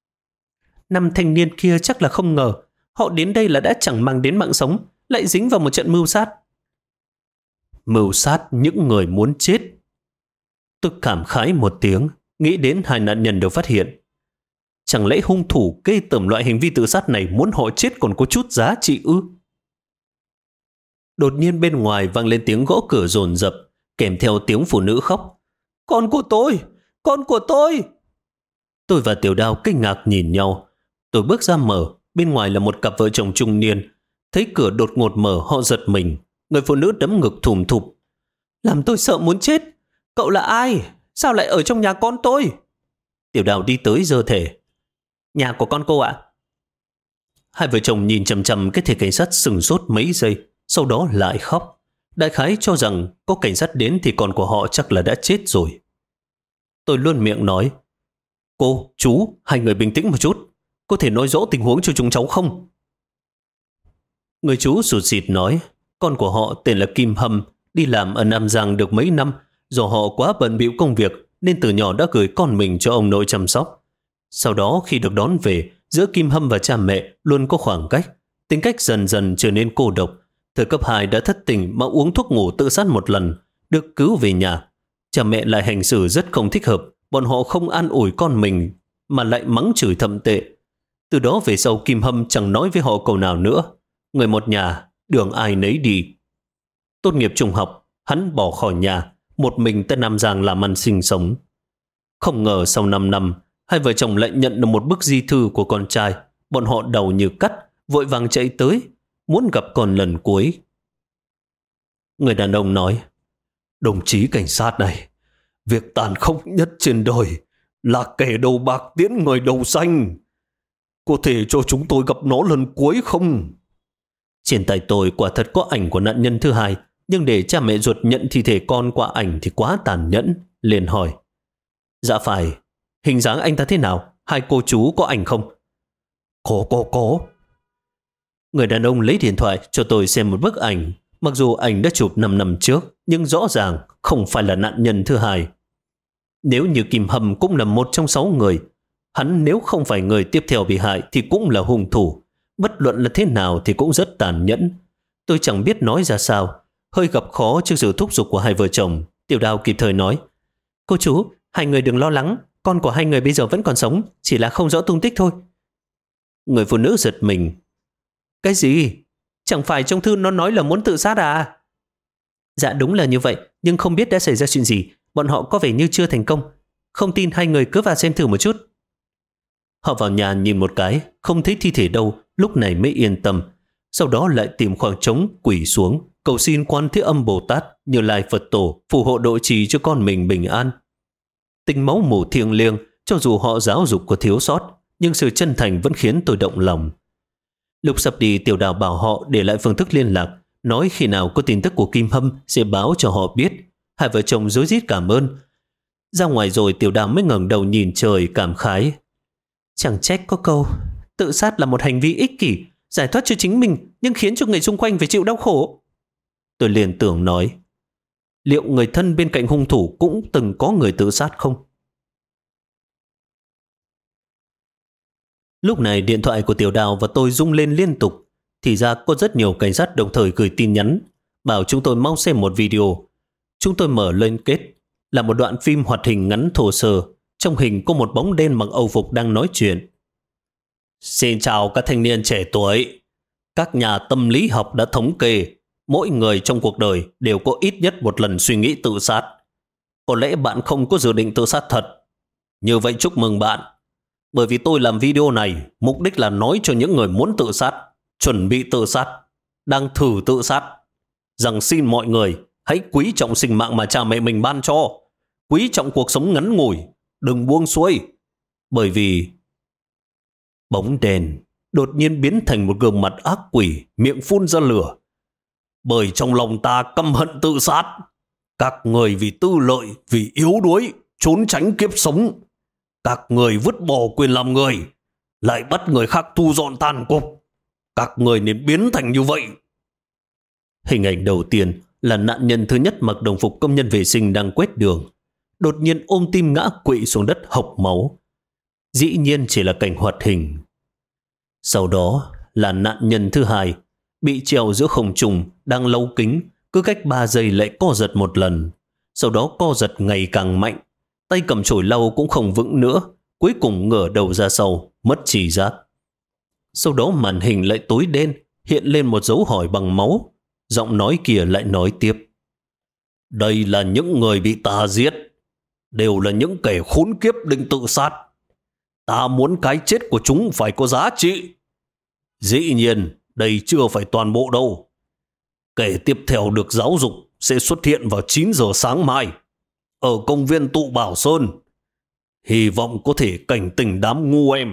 5 thanh niên kia chắc là không ngờ họ đến đây là đã chẳng mang đến mạng sống, lại dính vào một trận mưu sát. Mưu sát những người muốn chết. Tôi cảm khái một tiếng, nghĩ đến 2 nạn nhân được phát hiện. Chẳng lẽ hung thủ gây tởm loại hành vi tự sát này muốn họ chết còn có chút giá trị ư? Đột nhiên bên ngoài vang lên tiếng gõ cửa dồn dập, kèm theo tiếng phụ nữ khóc. Con của tôi! Con của tôi! Tôi và Tiểu Đao kinh ngạc nhìn nhau. Tôi bước ra mở, bên ngoài là một cặp vợ chồng trung niên. Thấy cửa đột ngột mở họ giật mình. Người phụ nữ đấm ngực thùm thụp. Làm tôi sợ muốn chết! Cậu là ai? Sao lại ở trong nhà con tôi? Tiểu Đào đi tới giơ thẻ. Nhà của con cô ạ. Hai vợ chồng nhìn chằm chằm cái thẻ cảnh sát sừng sốt mấy giây, sau đó lại khóc. Đại khái cho rằng có cảnh sát đến thì con của họ chắc là đã chết rồi. Tôi luôn miệng nói, cô, chú, hai người bình tĩnh một chút. Có thể nói rõ tình huống cho chúng cháu không? Người chú sụt sịt nói, con của họ tên là Kim Hâm, đi làm ở Nam Giang được mấy năm. Do họ quá bận bịu công việc nên từ nhỏ đã gửi con mình cho ông nội chăm sóc. Sau đó khi được đón về, giữa Kim Hâm và cha mẹ luôn có khoảng cách. Tính cách dần dần trở nên cô độc. Thời cấp 2 đã thất tình mà uống thuốc ngủ tự sát một lần, được cứu về nhà. Cha mẹ lại hành xử rất không thích hợp. Bọn họ không an ủi con mình mà lại mắng chửi thậm tệ. Từ đó về sau Kim Hâm chẳng nói với họ câu nào nữa. Người một nhà, đường ai nấy đi. Tốt nghiệp trung học, hắn bỏ khỏi nhà, một mình tới Nam Giang làm ăn sinh sống. Không ngờ sau 5 năm, hai vợ chồng lại nhận được một bức di thư của con trai. Bọn họ đầu như cắt, vội vàng chạy tới, muốn gặp con lần cuối. Người đàn ông nói, đồng chí cảnh sát này, việc tàn khốc nhất trên đời là kẻ đầu bạc tiễn người đầu xanh. Có thể cho chúng tôi gặp nó lần cuối không? Trên tay tôi quả thật có ảnh của nạn nhân thứ hai, nhưng để cha mẹ ruột nhận thi thể con qua ảnh thì quá tàn nhẫn. Liền hỏi, dạ phải, hình dáng anh ta thế nào? Hai cô chú có ảnh không? Có. Người đàn ông lấy điện thoại cho tôi xem một bức ảnh. Mặc dù ảnh đã chụp 5 năm trước, nhưng rõ ràng không phải là nạn nhân thứ hai. Nếu như Kim Hâm cũng là một trong 6 người, hắn nếu không phải người tiếp theo bị hại thì cũng là hung thủ. Bất luận là thế nào thì cũng rất tàn nhẫn. Tôi chẳng biết nói ra sao, hơi gặp khó trước sự thúc giục của hai vợ chồng. Tiểu Đào kịp thời nói, cô chú, hai người đừng lo lắng, con của hai người bây giờ vẫn còn sống, chỉ là không rõ tung tích thôi. Người phụ nữ giật mình. Cái gì? Chẳng phải trong thư nó nói là muốn tự sát à? Dạ đúng là như vậy, nhưng không biết đã xảy ra chuyện gì. Bọn họ có vẻ như chưa thành công. Không tin hai người cứ vào xem thử một chút. Họ vào nhà nhìn một cái, không thấy thi thể đâu, lúc này mới yên tâm. Sau đó lại tìm khoảng trống, quỳ xuống, cầu xin Quan Thế Âm Bồ Tát, Như Lai Phật Tổ phù hộ độ trì cho con mình bình an. Tình máu mủ thiêng liêng, cho dù họ giáo dục có thiếu sót, nhưng sự chân thành vẫn khiến tôi động lòng. Lúc sắp đi, Tiểu Đào bảo họ để lại phương thức liên lạc, nói khi nào có tin tức của Kim Hâm sẽ báo cho họ biết. Hai vợ chồng rối rít cảm ơn. Ra ngoài rồi, Tiểu Đào mới ngẩng đầu nhìn trời cảm khái. Chẳng trách có câu, tự sát là một hành vi ích kỷ, giải thoát cho chính mình nhưng khiến cho người xung quanh phải chịu đau khổ. Tôi liền tưởng nói, liệu người thân bên cạnh hung thủ cũng từng có người tự sát không? Lúc này điện thoại của Tiểu Đào và tôi rung lên liên tục. Thì ra có rất nhiều cảnh sát đồng thời gửi tin nhắn bảo chúng tôi mau xem một video. Chúng tôi mở lên kết là một đoạn phim hoạt hình ngắn thô sơ. Trong hình có một bóng đen mặc âu phục đang nói chuyện. Xin chào các thanh niên trẻ tuổi. Các nhà tâm lý học đã thống kê mỗi người trong cuộc đời đều có ít nhất một lần suy nghĩ tự sát. Có lẽ bạn không có dự định tự sát thật. Như vậy chúc mừng bạn. Bởi vì tôi làm video này mục đích là nói cho những người muốn tự sát, chuẩn bị tự sát, đang thử tự sát, rằng xin mọi người hãy quý trọng sinh mạng mà cha mẹ mình ban cho. Quý trọng cuộc sống ngắn ngủi, đừng buông xuôi. Bởi vì bóng đèn đột nhiên biến thành một gương mặt ác quỷ, miệng phun ra lửa. Bởi trong lòng ta căm hận tự sát. Các người vì tư lợi, vì yếu đuối, trốn tránh kiếp sống. Các người vứt bỏ quyền làm người, lại bắt người khác thu dọn tàn cục. Các người nên biến thành như vậy. Hình ảnh đầu tiên là nạn nhân thứ nhất mặc đồng phục công nhân vệ sinh đang quét đường. Đột nhiên ôm tim ngã quỵ xuống đất hộc máu. Dĩ nhiên chỉ là cảnh hoạt hình. Sau đó là nạn nhân thứ hai, bị treo giữa không trung, đang lâu kính, cứ cách 3 giây lại co giật một lần. Sau đó co giật ngày càng mạnh, tay cầm chổi lau cũng không vững nữa, cuối cùng ngửa đầu ra sau, mất trí giác. Sau đó màn hình lại tối đen, hiện lên một dấu hỏi bằng máu. Giọng nói kia lại nói tiếp. Đây là những người bị ta giết, đều là những kẻ khốn kiếp định tự sát. Ta muốn cái chết của chúng phải có giá trị. Dĩ nhiên, đây chưa phải toàn bộ đâu. Kẻ tiếp theo được giáo dục sẽ xuất hiện vào 9 giờ sáng mai ở công viên Tụ Bảo Sơn. Hy vọng có thể cảnh tỉnh đám ngu em.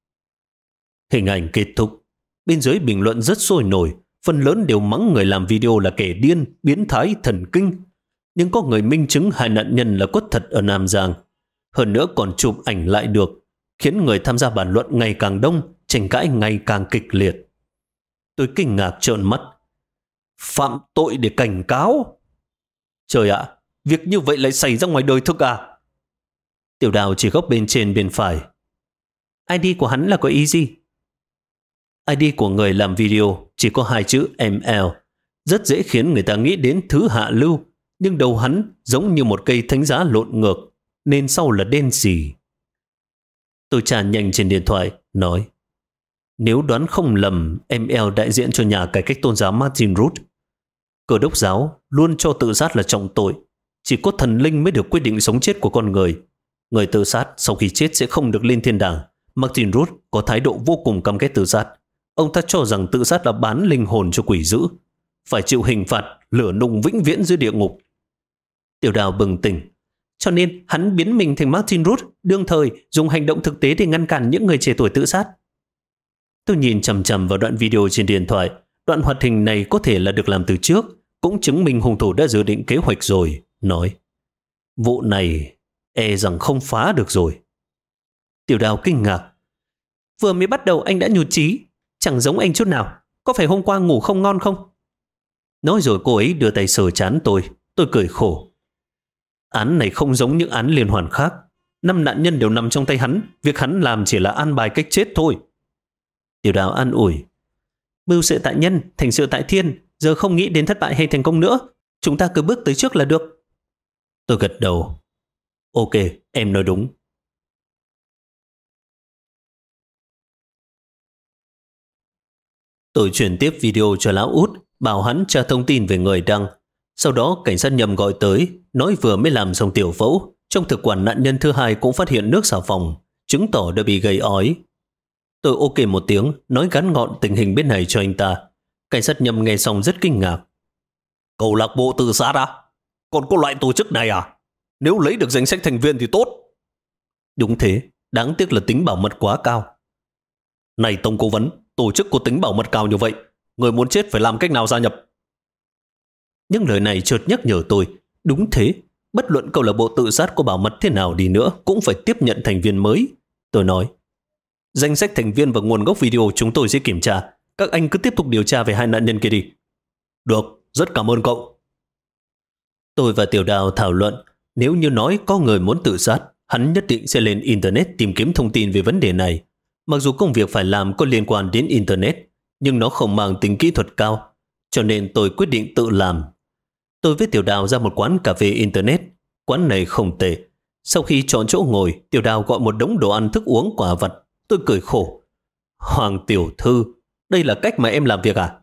Hình ảnh kết thúc. Bên dưới bình luận rất sôi nổi, phần lớn đều mắng người làm video là kẻ điên, biến thái, thần kinh. Nhưng có người minh chứng hai nạn nhân là có thật ở Nam Giang. Hơn nữa còn chụp ảnh lại được, khiến người tham gia bàn luận ngày càng đông, tranh cãi ngày càng kịch liệt. Tôi kinh ngạc trợn mắt. Phạm tội để cảnh cáo? Trời ạ, việc như vậy lại xảy ra ngoài đời thực à? Tiểu Đào chỉ góc bên trên bên phải. ID của hắn là có ý gì? ID của người làm video chỉ có 2 chữ ML, rất dễ khiến người ta nghĩ đến thứ hạ lưu, nhưng đầu hắn giống như một cây thánh giá lộn ngược, nên sau là đen xì. Tôi tra nhanh trên điện thoại, nói, nếu đoán không lầm, ML đại diện cho nhà cải cách tôn giáo Martin Ruth. Cơ đốc giáo luôn cho tự sát là trọng tội, chỉ có thần linh mới được quyết định sống chết của con người. Người tự sát sau khi chết sẽ không được lên thiên đàng. Martin Ruth có thái độ vô cùng căm ghét tự sát. Ông ta cho rằng tự sát là bán linh hồn cho quỷ dữ. phải chịu hình phạt lửa nung vĩnh viễn dưới địa ngục. Tiểu Đào bừng tỉnh. Cho nên hắn biến mình thành Martin Root, đương thời dùng hành động thực tế để ngăn cản những người trẻ tuổi tự sát. Tôi nhìn chằm chằm vào đoạn video trên điện thoại. Đoạn hoạt hình này có thể là được làm từ trước, cũng chứng minh hung thủ đã dự định kế hoạch rồi. Nói, vụ này e rằng không phá được rồi. Tiểu Đào kinh ngạc. Vừa mới bắt đầu anh đã nhụt chí, chẳng giống anh chút nào. Có phải hôm qua ngủ không ngon không? Nói rồi cô ấy đưa tay sờ trán tôi. Tôi cười khổ. Án này không giống những án liên hoàn khác. 5 nạn nhân đều nằm trong tay hắn. Việc hắn làm chỉ là an bài cách chết thôi. Tiểu Đào an ủi. Mưu sự tại nhân, thành sự tại thiên. Giờ không nghĩ đến thất bại hay thành công nữa. Chúng ta cứ bước tới trước là được. Tôi gật đầu. Ok, em nói đúng. Tôi chuyển tiếp video cho lão út, bảo hắn tra thông tin về người đăng. Sau đó cảnh sát nhầm gọi tới, nói vừa mới làm xong tiểu phẫu. Trong thực quản nạn nhân thứ 2 cũng phát hiện nước xà phòng, chứng tỏ đã bị gây ói. Tôi ok một tiếng, nói ngắn gọn tình hình bên này cho anh ta. Cảnh sát nhầm nghe xong rất kinh ngạc. Câu lạc bộ tự sát à? Còn có loại tổ chức này à? Nếu lấy được danh sách thành viên thì tốt. Đúng thế, đáng tiếc là tính bảo mật quá cao. Này Tông Cố vấn, tổ chức có tính bảo mật cao như vậy, người muốn chết phải làm cách nào gia nhập? Những lời này chợt nhắc nhở tôi. Đúng thế, bất luận câu lạc bộ tự sát có bảo mật thế nào đi nữa cũng phải tiếp nhận thành viên mới. Tôi nói, danh sách thành viên và nguồn gốc video chúng tôi sẽ kiểm tra. Các anh cứ tiếp tục điều tra về 2 nạn nhân kia đi. Được, rất cảm ơn cậu. Tôi và Tiểu Đào thảo luận, nếu như nói có người muốn tự sát, hắn nhất định sẽ lên Internet tìm kiếm thông tin về vấn đề này. Mặc dù công việc phải làm có liên quan đến Internet, nhưng nó không mang tính kỹ thuật cao, cho nên tôi quyết định tự làm. Tôi với Tiểu Đào ra một quán cà phê Internet. Quán này không tệ. Sau khi chọn chỗ ngồi, Tiểu Đào gọi một đống đồ ăn thức uống quả vặt. Tôi cười khổ. Hoàng tiểu thư, đây là cách mà em làm việc à?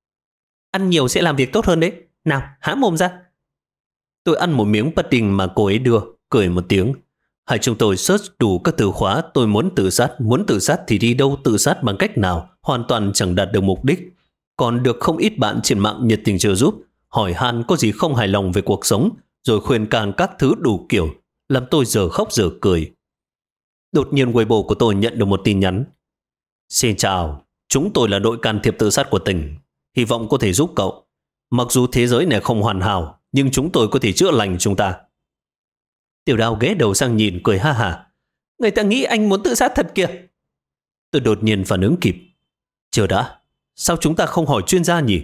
Ăn nhiều sẽ làm việc tốt hơn đấy. Nào, há mồm ra. Tôi ăn một miếng pudding mà cô ấy đưa, cười một tiếng. Hai chúng tôi search đủ các từ khóa tôi muốn tự sát thì đi đâu, tự sát bằng cách nào, hoàn toàn chẳng đạt được mục đích. Còn được không ít bạn trên mạng nhiệt tình trợ giúp, hỏi han có gì không hài lòng về cuộc sống, rồi khuyên can các thứ đủ kiểu, làm tôi giờ khóc giờ cười. Đột nhiên Weibo của tôi nhận được một tin nhắn. Xin chào, chúng tôi là đội can thiệp tự sát của tỉnh. Hy vọng có thể giúp cậu. Mặc dù thế giới này không hoàn hảo, nhưng chúng tôi có thể chữa lành chúng ta. Tiểu Đào ghé đầu sang nhìn cười ha hả. Người ta nghĩ anh muốn tự sát thật kìa. Tôi đột nhiên phản ứng kịp. Chờ đã, sao chúng ta không hỏi chuyên gia nhỉ?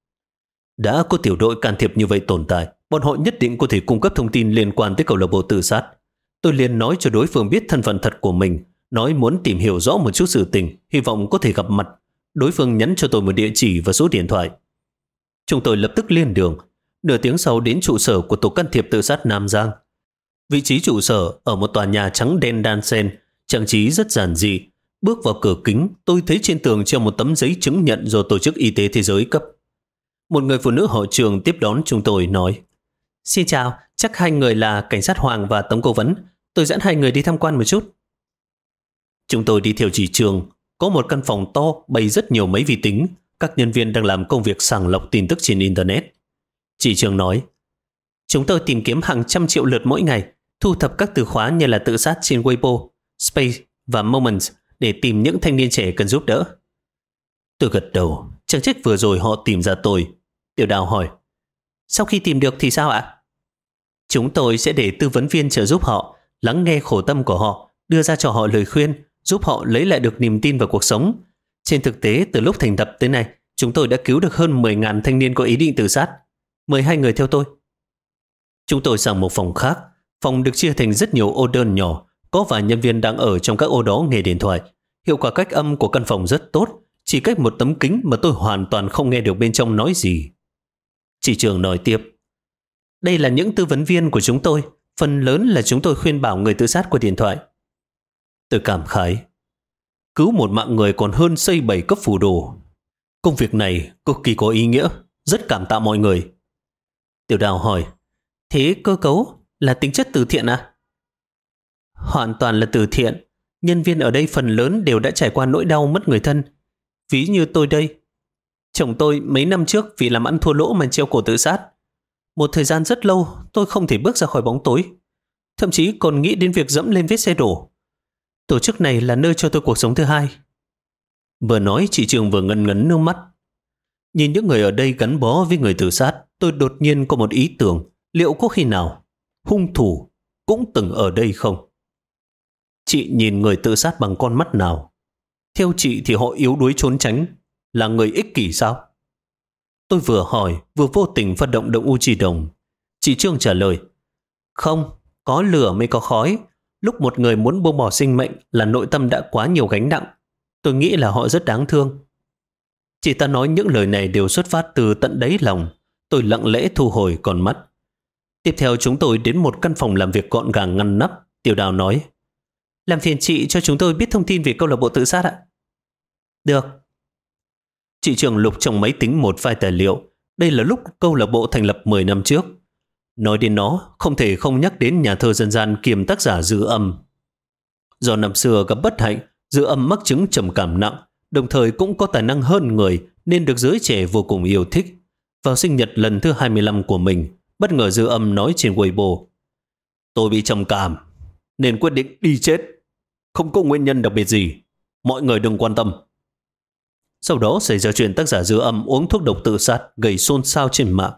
Đã có tiểu đội can thiệp như vậy tồn tại, bọn họ nhất định có thể cung cấp thông tin liên quan tới câu lạc bộ tự sát. Tôi liền nói cho đối phương biết thân phận thật của mình, nói muốn tìm hiểu rõ một chút sự tình, hy vọng có thể gặp mặt. Đối phương nhắn cho tôi một địa chỉ và số điện thoại. Chúng tôi lập tức lên đường. Nửa tiếng sau đến trụ sở của tổ can thiệp tự sát Nam Giang. Vị trí trụ sở ở một tòa nhà trắng đen đan xen, trang trí rất giản dị. Bước vào cửa kính, tôi thấy trên tường treo một tấm giấy chứng nhận do Tổ chức Y tế Thế giới cấp. Một người phụ nữ họ Trường tiếp đón chúng tôi nói: Xin chào, chắc 2 người là cảnh sát Hoàng và Tống Cố vấn. Tôi dẫn 2 người đi tham quan một chút. Chúng tôi đi theo chị Trường. Có một căn phòng to bày rất nhiều máy vi tính. Các nhân viên đang làm công việc sàng lọc tin tức trên Internet. Chị Trường nói: Chúng tôi tìm kiếm hàng trăm triệu lượt mỗi ngày, thu thập các từ khóa như là tự sát trên Weibo, Space và Moments để tìm những thanh niên trẻ cần giúp đỡ. Tôi gật đầu, chẳng trách vừa rồi họ tìm ra tôi. Tiểu Đào hỏi: Sau khi tìm được thì sao ạ? Chúng tôi sẽ để tư vấn viên trợ giúp họ, lắng nghe khổ tâm của họ, đưa ra cho họ lời khuyên, giúp họ lấy lại được niềm tin vào cuộc sống. Trên thực tế, từ lúc thành lập tới nay, chúng tôi đã cứu được hơn 10.000 thanh niên có ý định tự sát. Mời 2 người theo tôi. Chúng tôi sang một phòng khác. Phòng được chia thành rất nhiều ô đơn nhỏ. Có vài nhân viên đang ở trong các ô đó nghe điện thoại. Hiệu quả cách âm của căn phòng rất tốt, chỉ cách một tấm kính mà tôi hoàn toàn không nghe được bên trong nói gì. Chị Trường nói tiếp: Đây là những tư vấn viên của chúng tôi. Phần lớn là chúng tôi khuyên bảo người tự sát qua điện thoại. Tôi cảm khái. Cứu một mạng người còn hơn xây 7 cấp phủ đồ. Công việc này cực kỳ có ý nghĩa. Rất cảm tạ mọi người. Tiểu Đào hỏi: Thế cơ cấu là tính chất từ thiện à? Hoàn toàn là từ thiện. Nhân viên ở đây phần lớn đều đã trải qua nỗi đau mất người thân. Ví như tôi đây. Chồng tôi mấy năm trước vì làm ăn thua lỗ mà treo cổ tự sát. Một thời gian rất lâu tôi không thể bước ra khỏi bóng tối. Thậm chí còn nghĩ đến việc dẫm lên vết xe đổ. Tổ chức này là nơi cho tôi cuộc sống thứ hai. Vừa nói chị Trường vừa ngấn ngấn nước mắt. Nhìn những người ở đây gắn bó với người tự sát, tôi đột nhiên có một ý tưởng. Liệu có khi nào hung thủ cũng từng ở đây không? Chị nhìn người tự sát bằng con mắt nào? Theo chị thì họ yếu đuối trốn tránh, là người ích kỷ sao? Tôi vừa hỏi vừa vô tình phát động động u chỉ đồng. Chị Trương trả lời: không, có lửa mới có khói. Lúc một người muốn buông bỏ sinh mệnh là nội tâm đã quá nhiều gánh nặng. Tôi nghĩ là họ rất đáng thương. Chị ta nói những lời này đều xuất phát từ tận đáy lòng. Tôi lặng lẽ thu hồi con mắt. Tiếp theo chúng tôi đến một căn phòng làm việc gọn gàng ngăn nắp. Tiểu Đào nói: làm phiền chị cho chúng tôi biết thông tin về câu lạc bộ tự sát ạ. Được. Chị Trường lục trong máy tính một file tài liệu. Đây là lúc câu lạc bộ thành lập 10 năm trước. Nói đến nó, không thể không nhắc đến nhà thơ dân gian kiêm tác giả Dư Âm. Do năm xưa gặp bất hạnh, Dư Âm mắc chứng trầm cảm nặng, đồng thời cũng có tài năng hơn người nên được giới trẻ vô cùng yêu thích. Vào sinh nhật lần thứ 25 của mình, bất ngờ Dư Âm nói trên Weibo: tôi bị trầm cảm nên quyết định đi chết. Không có nguyên nhân đặc biệt gì, mọi người đừng quan tâm. Sau đó xảy ra chuyện tác giả Dư Âm uống thuốc độc tự sát, gây xôn xao trên mạng.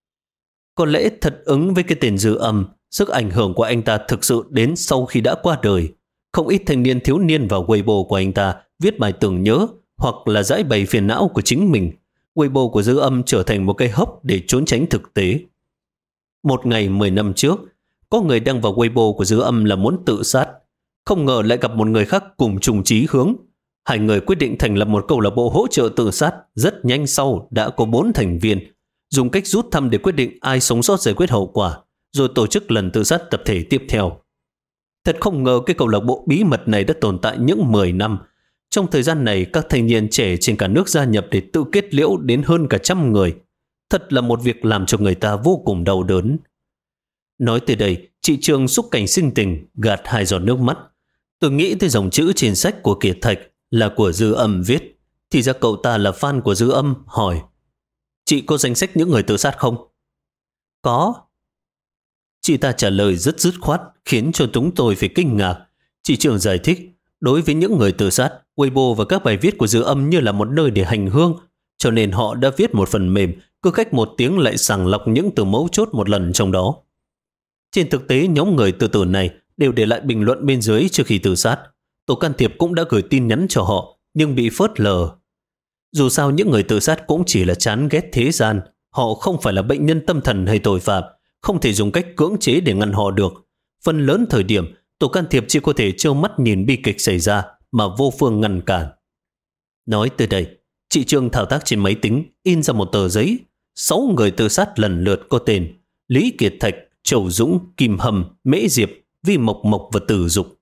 Có lẽ thật ứng với cái tên Dư Âm, sức ảnh hưởng của anh ta thực sự đến sau khi đã qua đời. Không ít thanh niên thiếu niên vào Weibo của anh ta viết bài tưởng nhớ hoặc là giải bày phiền não của chính mình. Weibo của Dư Âm trở thành một cây hốc để trốn tránh thực tế. Một ngày 10 năm trước, có người đăng vào Weibo của Dư Âm là muốn tự sát. Không ngờ lại gặp một người khác cùng chung chí hướng. Hai người quyết định thành lập một câu lạc bộ hỗ trợ tự sát. Rất nhanh sau đã có 4 thành viên. Dùng cách rút thăm để quyết định ai sống sót giải quyết hậu quả, rồi tổ chức lần tự sát tập thể tiếp theo. Thật không ngờ cái câu lạc bộ bí mật này đã tồn tại những 10 năm. Trong thời gian này, các thanh niên trẻ trên cả nước gia nhập để tự kết liễu đến hơn cả 100 người. Thật là một việc làm cho người ta vô cùng đau đớn. Nói tới đây, chị Trường xúc cảnh sinh tình, gạt 2 giọt nước mắt. Tôi nghĩ tới dòng chữ trên sách của Kiệt Thạch là của Dư Âm viết. Thì ra cậu ta là fan của Dư Âm, hỏi: chị có danh sách những người tự sát không? Có. Chị ta trả lời rất dứt khoát, khiến cho chúng tôi phải kinh ngạc. Chị Trường giải thích: đối với những người tự sát, Weibo và các bài viết của Dư Âm như là một nơi để hành hương, cho nên họ đã viết một phần mềm, cứ cách 1 tiếng lại sàng lọc những từ mấu chốt một lần trong đó. Trên thực tế, nhóm người tự tử này đều để lại bình luận bên dưới trước khi tự sát. Tổ can thiệp cũng đã gửi tin nhắn cho họ, nhưng bị phớt lờ. Dù sao những người tự sát cũng chỉ là chán ghét thế gian. Họ không phải là bệnh nhân tâm thần hay tội phạm, không thể dùng cách cưỡng chế để ngăn họ được. Phần lớn thời điểm, tổ can thiệp chỉ có thể trơ mắt nhìn bi kịch xảy ra mà vô phương ngăn cản. Nói tới đây, chị Trương thao tác trên máy tính, in ra một tờ giấy. 6 người tự sát lần lượt có tên: Lý Kiệt Thạch, Châu Dũng, Kim Hầm, Mễ Diệp, Vi Mộc Mộc và Tử Dục.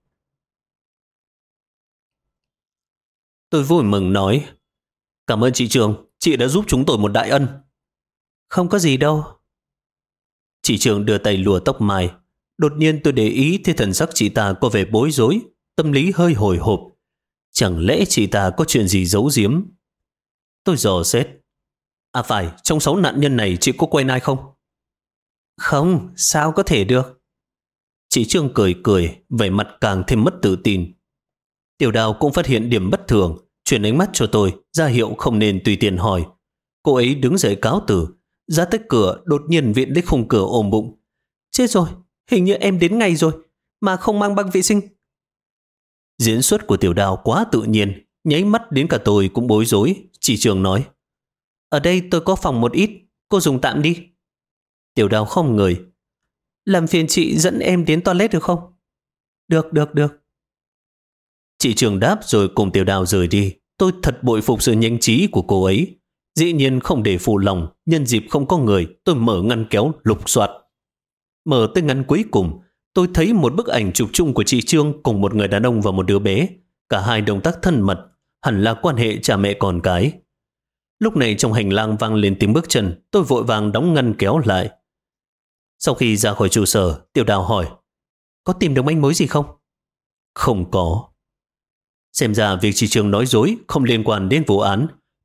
Tôi vui mừng nói: cảm ơn chị Trường, chị đã giúp chúng tôi một đại ân. Không có gì đâu. Chị Trường đưa tay lùa tóc mai. Đột nhiên tôi để ý thấy thần sắc chị ta có vẻ bối rối, tâm lý hơi hồi hộp. Chẳng lẽ chị ta có chuyện gì giấu giếm? Tôi dò xét: à phải, trong 6 nạn nhân này chị có quen ai không? Không, sao có thể được. Chị Trương cười cười, vẻ mặt càng thêm mất tự tin. Tiểu Đào cũng phát hiện điểm bất thường, chuyển ánh mắt cho tôi, ra hiệu không nên tùy tiện hỏi. Cô ấy đứng dậy cáo từ, ra tới cửa đột nhiên viện đến khung cửa ôm bụng. Chết rồi, hình như em đến ngày rồi, mà không mang băng vệ sinh. Diễn xuất của Tiểu Đào quá tự nhiên, nháy mắt đến cả tôi cũng bối rối. Chị Trường nói: ở đây tôi có phòng một ít, cô dùng tạm đi. Tiểu Đào không người: làm phiền chị dẫn em đến toilet được không? Được. Chị Trường đáp rồi cùng Tiểu Đào rời đi. Tôi thật bội phục sự nhanh trí của cô ấy. Dĩ nhiên không để phụ lòng, nhân dịp không có người, tôi mở ngăn kéo lục soát. Mở tới ngăn cuối cùng, tôi thấy một bức ảnh chụp chung của chị Trương cùng một người đàn ông và một đứa bé. Cả hai động tác thân mật, hẳn là quan hệ cha mẹ con cái. Lúc này trong hành lang vang lên tiếng bước chân, tôi vội vàng đóng ngăn kéo lại. Sau khi ra khỏi trụ sở, Tiểu Đào hỏi: có tìm được manh mối gì không? Không có. Xem ra việc chị Trương nói dối không liên quan đến vụ án.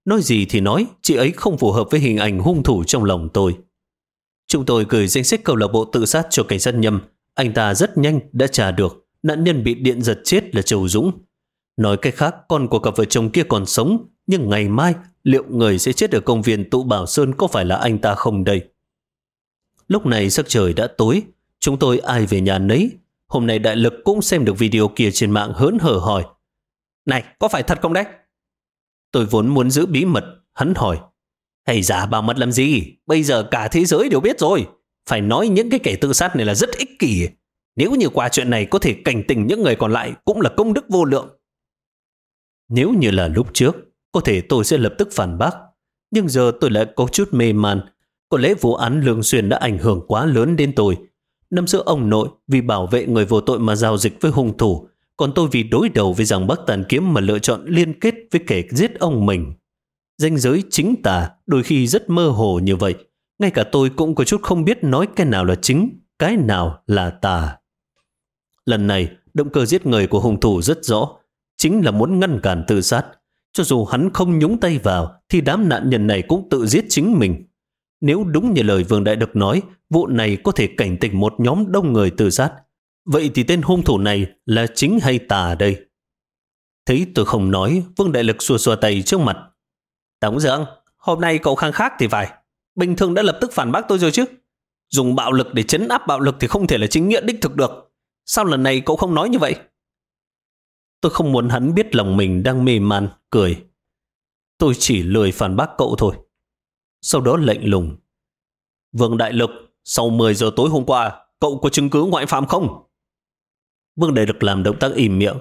Nói gì thì nói, chị ấy không phù hợp với hình ảnh hung thủ trong lòng tôi. Chúng tôi gửi danh sách câu lạc bộ tự sát cho cảnh sát Nhâm. Anh ta rất nhanh đã trả được. Nạn nhân bị điện giật chết là Châu Dũng. Nói cách khác, con của cặp vợ chồng kia còn sống, nhưng ngày mai liệu người sẽ chết ở công viên Tụ Bảo Sơn có phải là anh ta không đây? Lúc này sắc trời đã tối, chúng tôi ai về nhà nấy. Hôm nay Đại Lực cũng xem được video kia trên mạng hớn hở hỏi: "Này, có phải thật không đấy?" Tôi vốn muốn giữ bí mật, hắn hỏi: "Hay giả bảo mật làm gì? Bây giờ cả thế giới đều biết rồi. Phải nói những cái kẻ tự sát này là rất ích kỷ. Nếu như qua chuyện này có thể cảnh tỉnh những người còn lại cũng là công đức vô lượng." Nếu như là lúc trước, có thể tôi sẽ lập tức phản bác. Nhưng giờ tôi lại có chút mê man. Có lẽ vụ án Lương Xuyên đã ảnh hưởng quá lớn đến tôi. Năm xưa ông nội vì bảo vệ người vô tội mà giao dịch với hung thủ, còn tôi vì đối đầu với Giang Bắc Tàn Kiếm mà lựa chọn liên kết với kẻ giết ông mình. Ranh giới chính tà đôi khi rất mơ hồ như vậy. Ngay cả tôi cũng có chút không biết nói cái nào là chính, cái nào là tà. Lần này, động cơ giết người của hung thủ rất rõ. Chính là muốn ngăn cản tự sát. Cho dù hắn không nhúng tay vào, thì đám nạn nhân này cũng tự giết chính mình. Nếu đúng như lời Vương Đại Đức nói, vụ này có thể cảnh tỉnh một nhóm đông người tự sát. Vậy thì tên hung thủ này là chính hay tà đây? Thấy tôi không nói, Vương Đại Lực xua xua tay trước mặt. "Tống Dương, hôm nay cậu khăng khắc thì phải. Bình thường đã lập tức phản bác tôi rồi chứ. Dùng bạo lực để trấn áp bạo lực thì không thể là chính nghĩa đích thực được. Sao lần này cậu không nói như vậy?" Tôi không muốn hắn biết lòng mình đang mê man, cười. "Tôi chỉ lười phản bác cậu thôi." Sau đó lạnh lùng: "Vương Đại Lực, sau 10 giờ tối hôm qua, cậu có chứng cứ ngoại phạm không?" Vương Đại Lực làm động tác im miệng.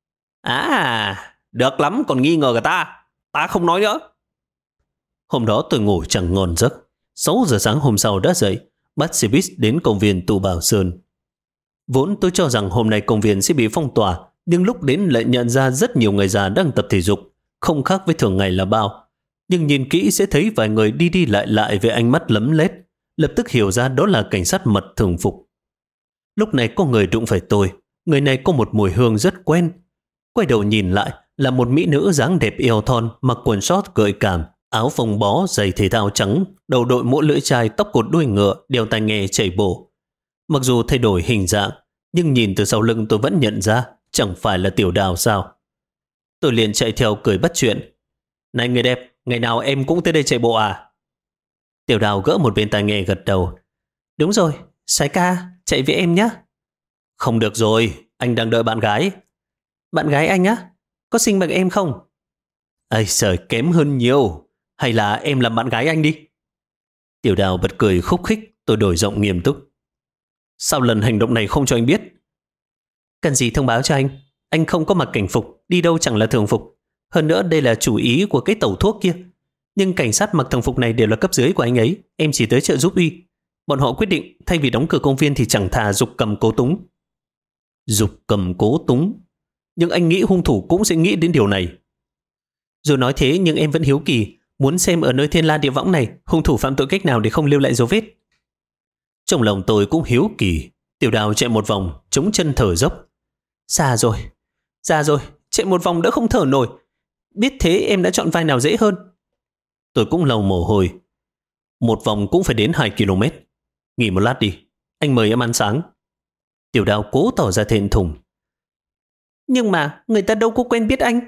"À, được lắm, còn nghi ngờ cả ta. Ta không nói nữa." Hôm đó tôi ngủ chẳng ngon giấc. 6 giờ sáng hôm sau đã dậy, bắt xe buýt đến công viên Tụ Bảo Sơn. Vốn tôi cho rằng hôm nay công viên sẽ bị phong tỏa, nhưng lúc đến lại nhận ra rất nhiều người già đang tập thể dục, không khác với thường ngày là bao. Nhưng nhìn kỹ sẽ thấy vài người đi đi lại lại với ánh mắt lấm lét, lập tức hiểu ra đó là cảnh sát mật thường phục. Lúc này có người đụng phải tôi, người này có một mùi hương rất quen. Quay đầu nhìn lại là một mỹ nữ dáng đẹp eo thon, mặc quần short gợi cảm, áo phông bó, giày thể thao trắng, đầu đội mũ lưỡi chai, tóc cột đuôi ngựa, đeo tai nghe chạy bộ. Mặc dù thay đổi hình dạng, nhưng nhìn từ sau lưng tôi vẫn nhận ra chẳng phải là Tiểu Đào sao. Tôi liền chạy theo cười bắt chuyện. "Này người đẹp, ngày nào em cũng tới đây chạy bộ à?" Tiểu Đào gỡ một bên tai nghe gật đầu. "Đúng rồi, Sái ca, chạy với em nhé." "Không được rồi, anh đang đợi bạn gái." "Bạn gái anh á? Có xinh bằng em không?" "Ây giời, kém hơn nhiều. Hay là em làm bạn gái anh đi." Tiểu Đào bật cười khúc khích. Tôi đổi giọng nghiêm túc. "Sao lần hành động này không cho anh biết?" "Cần gì thông báo cho anh? Anh không có mặc cảnh phục, đi đâu chẳng là thường phục. Hơn nữa đây là chủ ý của cái tẩu thuốc kia. Nhưng cảnh sát mặc thường phục này đều là cấp dưới của anh ấy. Em chỉ tới trợ giúp uy. Bọn họ quyết định thay vì đóng cửa công viên thì chẳng thà giục cầm cố túng." Giục cầm cố túng? Nhưng anh nghĩ hung thủ cũng sẽ nghĩ đến điều này. Dù nói thế nhưng em vẫn hiếu kỳ, muốn xem ở nơi thiên la địa võng này hung thủ phạm tội cách nào để không lưu lại dấu vết. Trong lòng tôi cũng hiếu kỳ. Tiểu Đào chạy một vòng, chống chân thở dốc. Già rồi, chạy một vòng đã không thở nổi. Biết thế em đã chọn vai nào dễ hơn. Tôi cũng lau mồ hôi. Một vòng cũng phải đến 2 km. Nghỉ một lát đi, anh mời em ăn sáng. Tiểu Đào cố tỏ ra thẹn thùng. Nhưng mà người ta đâu có quen biết anh.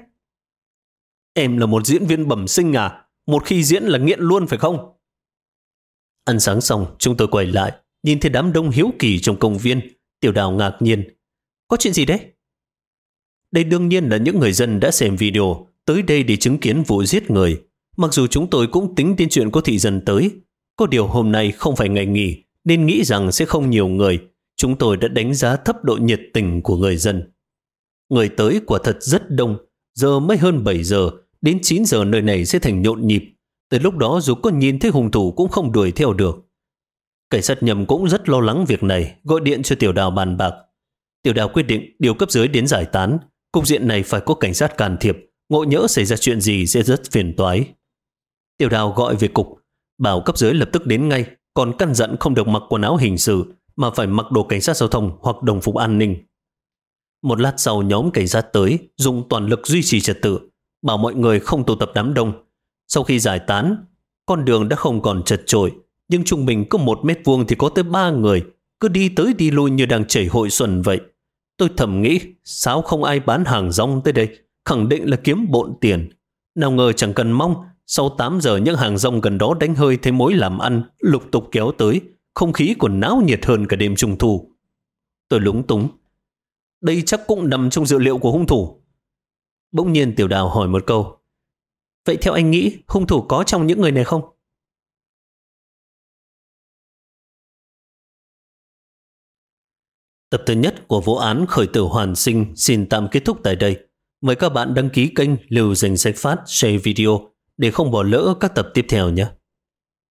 Em là một diễn viên bẩm sinh à? Một khi diễn là nghiện luôn phải không? Ăn sáng xong, chúng tôi quay lại, nhìn thấy đám đông hiếu kỳ trong công viên. Tiểu Đào ngạc nhiên. Có chuyện gì đấy? Đây đương nhiên là những người dân đã xem video, tới đây để chứng kiến vụ giết người. Mặc dù chúng tôi cũng tính đến chuyện có thị dân tới. Có điều hôm nay không phải ngày nghỉ, nên nghĩ rằng sẽ không nhiều người. Chúng tôi đã đánh giá thấp độ nhiệt tình của người dân. Người tới quả thật rất đông. Giờ mới hơn 7 giờ, đến 9 giờ nơi này sẽ thành nhộn nhịp. Tới lúc đó dù có nhìn thấy hung thủ cũng không đuổi theo được. Cảnh sát Nhâm cũng rất lo lắng việc này, gọi điện cho Tiểu Đào bàn bạc. Tiểu Đào quyết định điều cấp dưới đến giải tán. Cục diện này phải có cảnh sát can thiệp, ngộ nhỡ xảy ra chuyện gì sẽ rất phiền toái. Tiểu Đào gọi về cục, bảo cấp dưới lập tức đến ngay, còn căn dặn không được mặc quần áo hình sự mà phải mặc đồ cảnh sát giao thông hoặc đồng phục an ninh. Một lát sau nhóm cảnh sát tới, dùng toàn lực duy trì trật tự, bảo mọi người không tụ tập đám đông. Sau khi giải tán, con đường đã không còn chật chội, nhưng trung bình có 1 mét vuông thì có tới 3 người, cứ đi tới đi lui như đang chảy hội xuân vậy. Tôi thầm nghĩ, sao không ai bán hàng rong tới đây, khẳng định là kiếm bộn tiền. Nào ngờ chẳng cần mong, sau 8 giờ những hàng rong gần đó đánh hơi thấy mối làm ăn, lục tục kéo tới, không khí còn náo nhiệt hơn cả đêm trung thu. Tôi lúng túng. Đây chắc cũng nằm trong dự liệu của hung thủ. Bỗng nhiên Tiểu Đào hỏi một câu. Vậy theo anh nghĩ, hung thủ có trong những người này không? Tập thứ nhất của vụ án khởi tử hoàn sinh xin tạm kết thúc tại đây. Mời các bạn đăng ký kênh, lưu danh sách phát, share video để không bỏ lỡ các tập tiếp theo nhé.